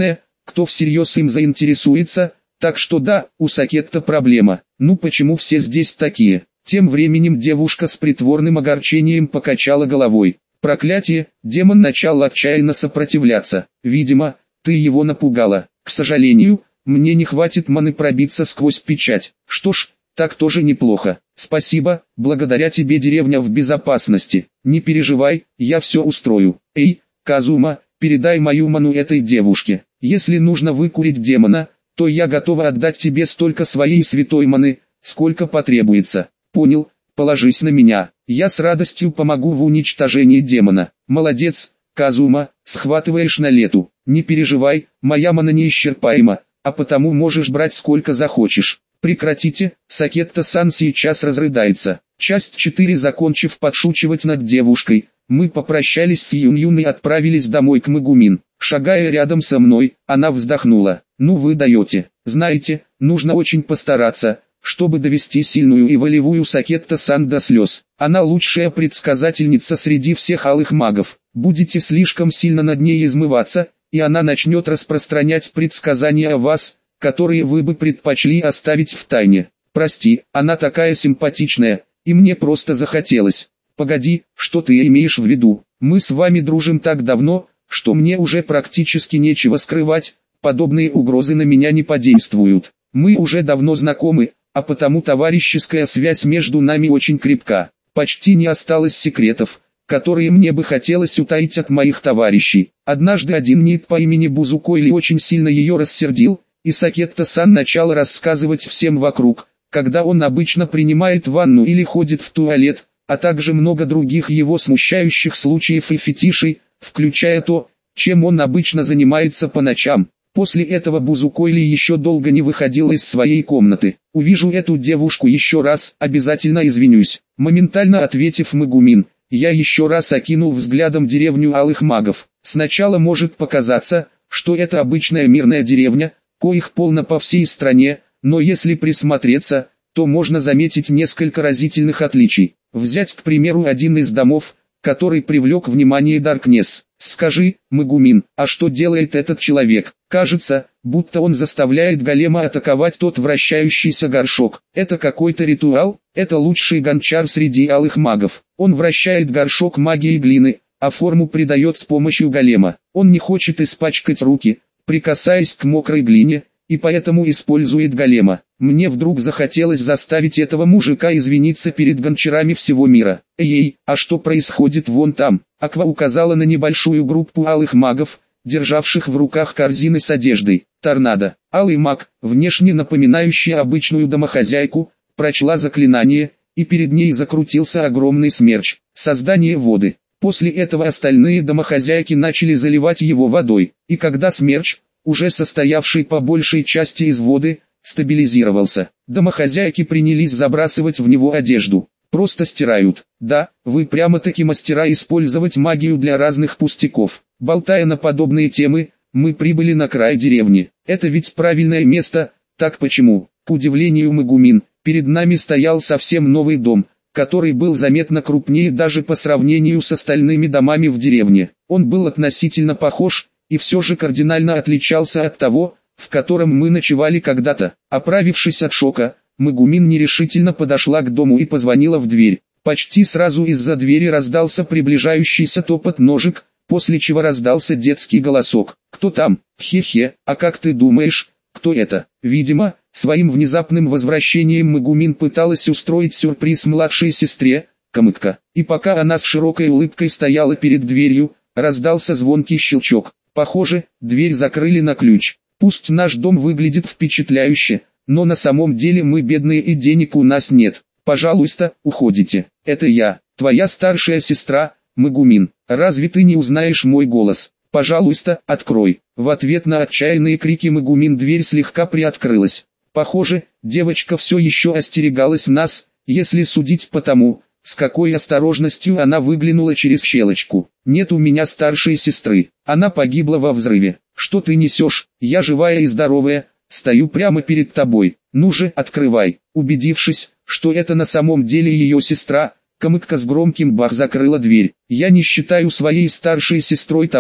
S1: кто всерьез им заинтересуется, так что да, у Сакетта проблема. Ну почему все здесь такие? Тем временем девушка с притворным огорчением покачала головой. Проклятие, демон начал отчаянно сопротивляться. Видимо, ты его напугала. К сожалению, мне не хватит маны пробиться сквозь печать. Что ж, так тоже неплохо. Спасибо, благодаря тебе деревня в безопасности. Не переживай, я все устрою. Эй, Казума, передай мою ману этой девушке. Если нужно выкурить демона, то я готова отдать тебе столько своей святой маны, сколько потребуется. Понял, положись на меня. Я с радостью помогу в уничтожении демона. Молодец, Казума, схватываешь на лету. Не переживай, моя мана неисчерпаема, а потому можешь брать сколько захочешь. Прекратите, Сакетта-сан сейчас разрыдается. Часть 4. Закончив подшучивать над девушкой, мы попрощались с Юн-Юн и отправились домой к Мегумин. Шагая рядом со мной, она вздохнула. Ну вы даете. Знаете, нужно очень постараться, чтобы довести сильную и волевую Сакетта-сан до слез. Она лучшая предсказательница среди всех алых магов. Будете слишком сильно над ней измываться, и она начнет распространять предсказания о вас, которые вы бы предпочли оставить в тайне. Прости, она такая симпатичная, и мне просто захотелось. Погоди, что ты имеешь в виду? Мы с вами дружим так давно, что мне уже практически нечего скрывать, подобные угрозы на меня не подействуют. Мы уже давно знакомы, а потому товарищеская связь между нами очень крепка. Почти не осталось секретов, которые мне бы хотелось утаить от моих товарищей. Однажды один НИТ по имени Бузукойли очень сильно ее рассердил, и Сакетта-сан начал рассказывать всем вокруг, когда он обычно принимает ванну или ходит в туалет, а также много других его смущающих случаев и фетишей, включая то, чем он обычно занимается по ночам. После этого Бузукойли еще долго не выходил из своей комнаты. «Увижу эту девушку еще раз, обязательно извинюсь», моментально ответив Мегумин. Я еще раз окинул взглядом деревню алых магов. Сначала может показаться, что это обычная мирная деревня, коих полно по всей стране, но если присмотреться, то можно заметить несколько разительных отличий. Взять, к примеру, один из домов, который привлек внимание Даркнесс. Скажи, Мегумин, а что делает этот человек? Кажется, будто он заставляет голема атаковать тот вращающийся горшок. Это какой-то ритуал? Это лучший гончар среди алых магов. Он вращает горшок магией глины, а форму придает с помощью голема. Он не хочет испачкать руки, прикасаясь к мокрой глине, и поэтому использует голема. Мне вдруг захотелось заставить этого мужика извиниться перед гончарами всего мира. Эй, а что происходит вон там? Аква указала на небольшую группу алых магов, державших в руках корзины с одеждой. Торнадо. Алый маг, внешне напоминающий обычную домохозяйку, прочла заклинание, и перед ней закрутился огромный смерч. Создание воды. После этого остальные домохозяйки начали заливать его водой, и когда смерч, уже состоявший по большей части из воды, стабилизировался, домохозяйки принялись забрасывать в него одежду. Просто стирают. Да, вы прямо-таки мастера использовать магию для разных пустяков. Болтая на подобные темы, мы прибыли на край деревни. Это ведь правильное место, так почему? К удивлению Мегумин, перед нами стоял совсем новый дом, который был заметно крупнее даже по сравнению с остальными домами в деревне. Он был относительно похож, и все же кардинально отличался от того, в котором мы ночевали когда-то. Оправившись от шока, Мегумин нерешительно подошла к дому и позвонила в дверь. Почти сразу из-за двери раздался приближающийся топот ножек, после чего раздался детский голосок. «Кто там? Хе-хе, а как ты думаешь, кто это?» Видимо, своим внезапным возвращением Мегумин пыталась устроить сюрприз младшей сестре, Камыкка. И пока она с широкой улыбкой стояла перед дверью, раздался звонкий щелчок. Похоже, дверь закрыли на ключ. Пусть наш дом выглядит впечатляюще, но на самом деле мы бедные и денег у нас нет. Пожалуйста, уходите. Это я, твоя старшая сестра, Мегумин. Разве ты не узнаешь мой голос? Пожалуйста, открой. В ответ на отчаянные крики Мегумин дверь слегка приоткрылась. Похоже, девочка все еще остерегалась нас, если судить по тому, с какой осторожностью она выглянула через щелочку. Нет у меня старшей сестры. Она погибла во взрыве. Что ты несешь? Я живая и здоровая, стою прямо перед тобой. Ну же, открывай. Убедившись, что это на самом деле ее сестра, Камыкка с громким бах закрыла дверь. Я не считаю своей старшей сестрой того,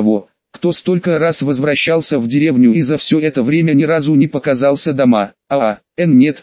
S1: кто столько раз возвращался в деревню и за все это время ни разу не показался дома. Нет,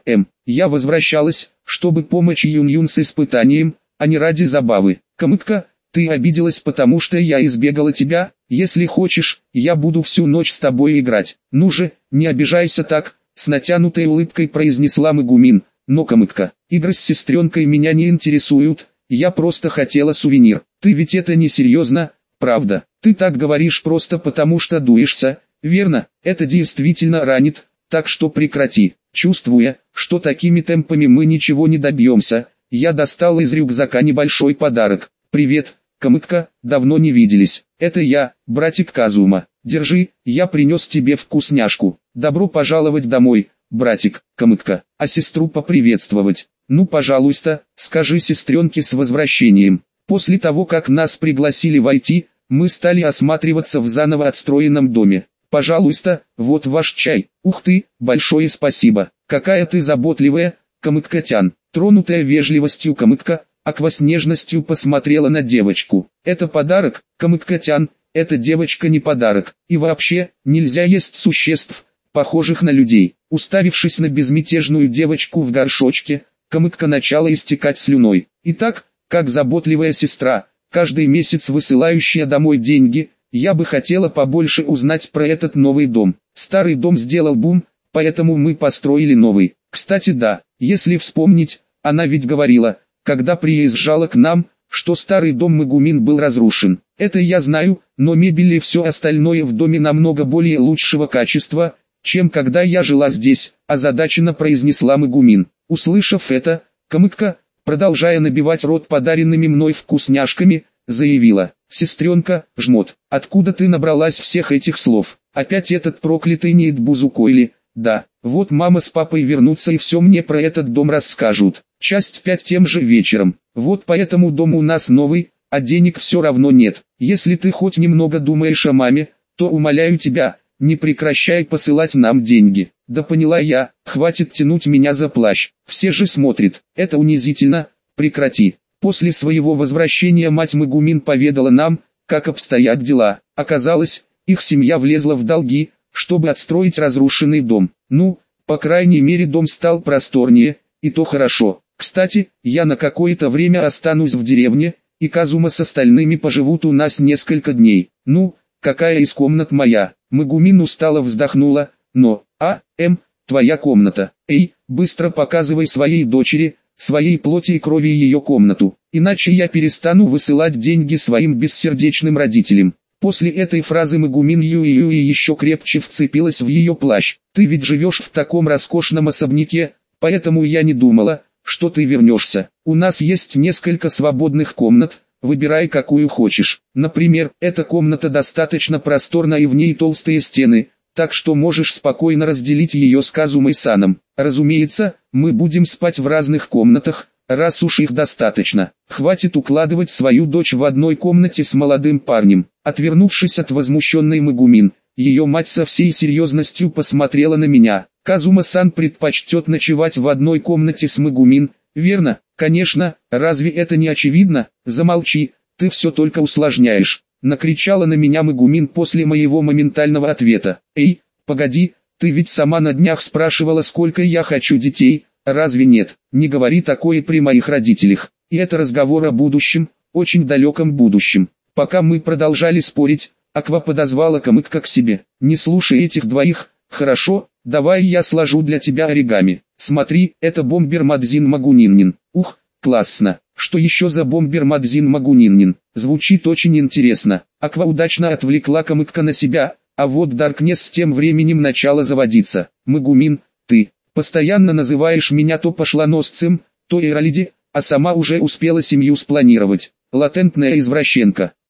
S1: я возвращалась, чтобы помочь Юн-Юн с испытанием, а не ради забавы. Камыкка, ты обиделась потому что я избегала тебя? Если хочешь, я буду всю ночь с тобой играть. Ну же, не обижайся так, с натянутой улыбкой произнесла Мегумин. Но, Камыкка, игры с сестренкой меня не интересуют, я просто хотела сувенир. Ты ведь это не серьезно, правда? Ты так говоришь просто потому что дуешься, верно? Это действительно ранит, так что прекрати. Чувствуя, что такими темпами мы ничего не добьемся, я достал из рюкзака небольшой подарок. Привет, Камыкка, давно не виделись. Это я, братик Казума. Держи, я принес тебе вкусняшку. Добро пожаловать домой, братик, Камыкка. А сестру поприветствовать? Ну пожалуйста, скажи сестренке с возвращением. После того как нас пригласили войти, мы стали осматриваться в заново отстроенном доме. Пожалуйста, вот ваш чай. Ух ты, большое спасибо. Какая ты заботливая, Камыкка-тян. Тронутая вежливостью Камыкка, Аква с нежностью посмотрела на девочку. Это подарок, Камыкка-тян, эта девочка не подарок. И вообще, нельзя есть существ, похожих на людей. Уставившись на безмятежную девочку в горшочке, Камыкка начала истекать слюной. Итак, как заботливая сестра, каждый месяц высылающая домой деньги, я бы хотела побольше узнать про этот новый дом. Старый дом сделал бум, поэтому мы построили новый. Кстати да, если вспомнить, она ведь говорила, когда приезжала к нам, что старый дом Мегумин был разрушен. Это я знаю, но мебель и все остальное в доме намного более лучшего качества, чем когда я жила здесь, озадаченно произнесла Мегумин. Услышав это, Камыкка, продолжая набивать рот подаренными мной вкусняшками, заявила: «Сестренка, жмот, откуда ты набралась всех этих слов? Опять этот проклятый Ниитбузукойли? Да, вот мама с папой вернутся и все мне про этот дом расскажут. Часть 5 тем же вечером. Вот поэтому дом у нас новый, а денег все равно нет. Если ты хоть немного думаешь о маме, то умоляю тебя, не прекращай посылать нам деньги». Да поняла я, хватит тянуть меня за плащ. Все же смотрят, это унизительно, прекрати. После своего возвращения мать Мегумин поведала нам, как обстоят дела. Оказалось, их семья влезла в долги, чтобы отстроить разрушенный дом. Ну, по крайней мере дом стал просторнее, и то хорошо. Кстати, я на какое-то время останусь в деревне, и Казума с остальными поживут у нас несколько дней. Ну, какая из комнат моя? Мегумин устало вздохнула, но, твоя комната. Эй, быстро показывай своей дочери, своей плоти и крови ее комнату, иначе я перестану высылать деньги своим бессердечным родителям. После этой фразы Мегумин Юи еще крепче вцепилась в ее плащ. Ты ведь живешь в таком роскошном особняке, поэтому я не думала, что ты вернешься. У нас есть несколько свободных комнат, выбирай какую хочешь. Например, эта комната достаточно просторна и в ней толстые стены, так что можешь спокойно разделить ее с Казумой-саном. Разумеется, мы будем спать в разных комнатах, раз уж их достаточно. Хватит укладывать свою дочь в одной комнате с молодым парнем. Отвернувшись от возмущенной Мегумин, ее мать со всей серьезностью посмотрела на меня. Казума-сан предпочтет ночевать в одной комнате с Мегумин, верно? Конечно, разве это не очевидно? Замолчи, ты все только усложняешь. Накричала на меня Мегумин после моего моментального ответа. Эй, погоди, ты ведь сама на днях спрашивала, сколько я хочу детей, разве нет? Не говори такое при моих родителях. И это разговор о будущем, очень далеком будущем. Пока мы продолжали спорить, Аква подозвала Камыкка к себе. Не слушай этих двоих, хорошо, давай я сложу для тебя оригами. Смотри, это бомбер Мадзин Магуниннин. Ух, классно. Что еще за бомбер Мадзин Магуниннин? Звучит очень интересно. Аква удачно отвлекла Камыкка на себя, а вот Даркнесс тем временем начала заводиться. Мегумин, ты постоянно называешь меня то пошлоносцем, то иролиди, а сама уже успела семью спланировать. Латентная извращенка.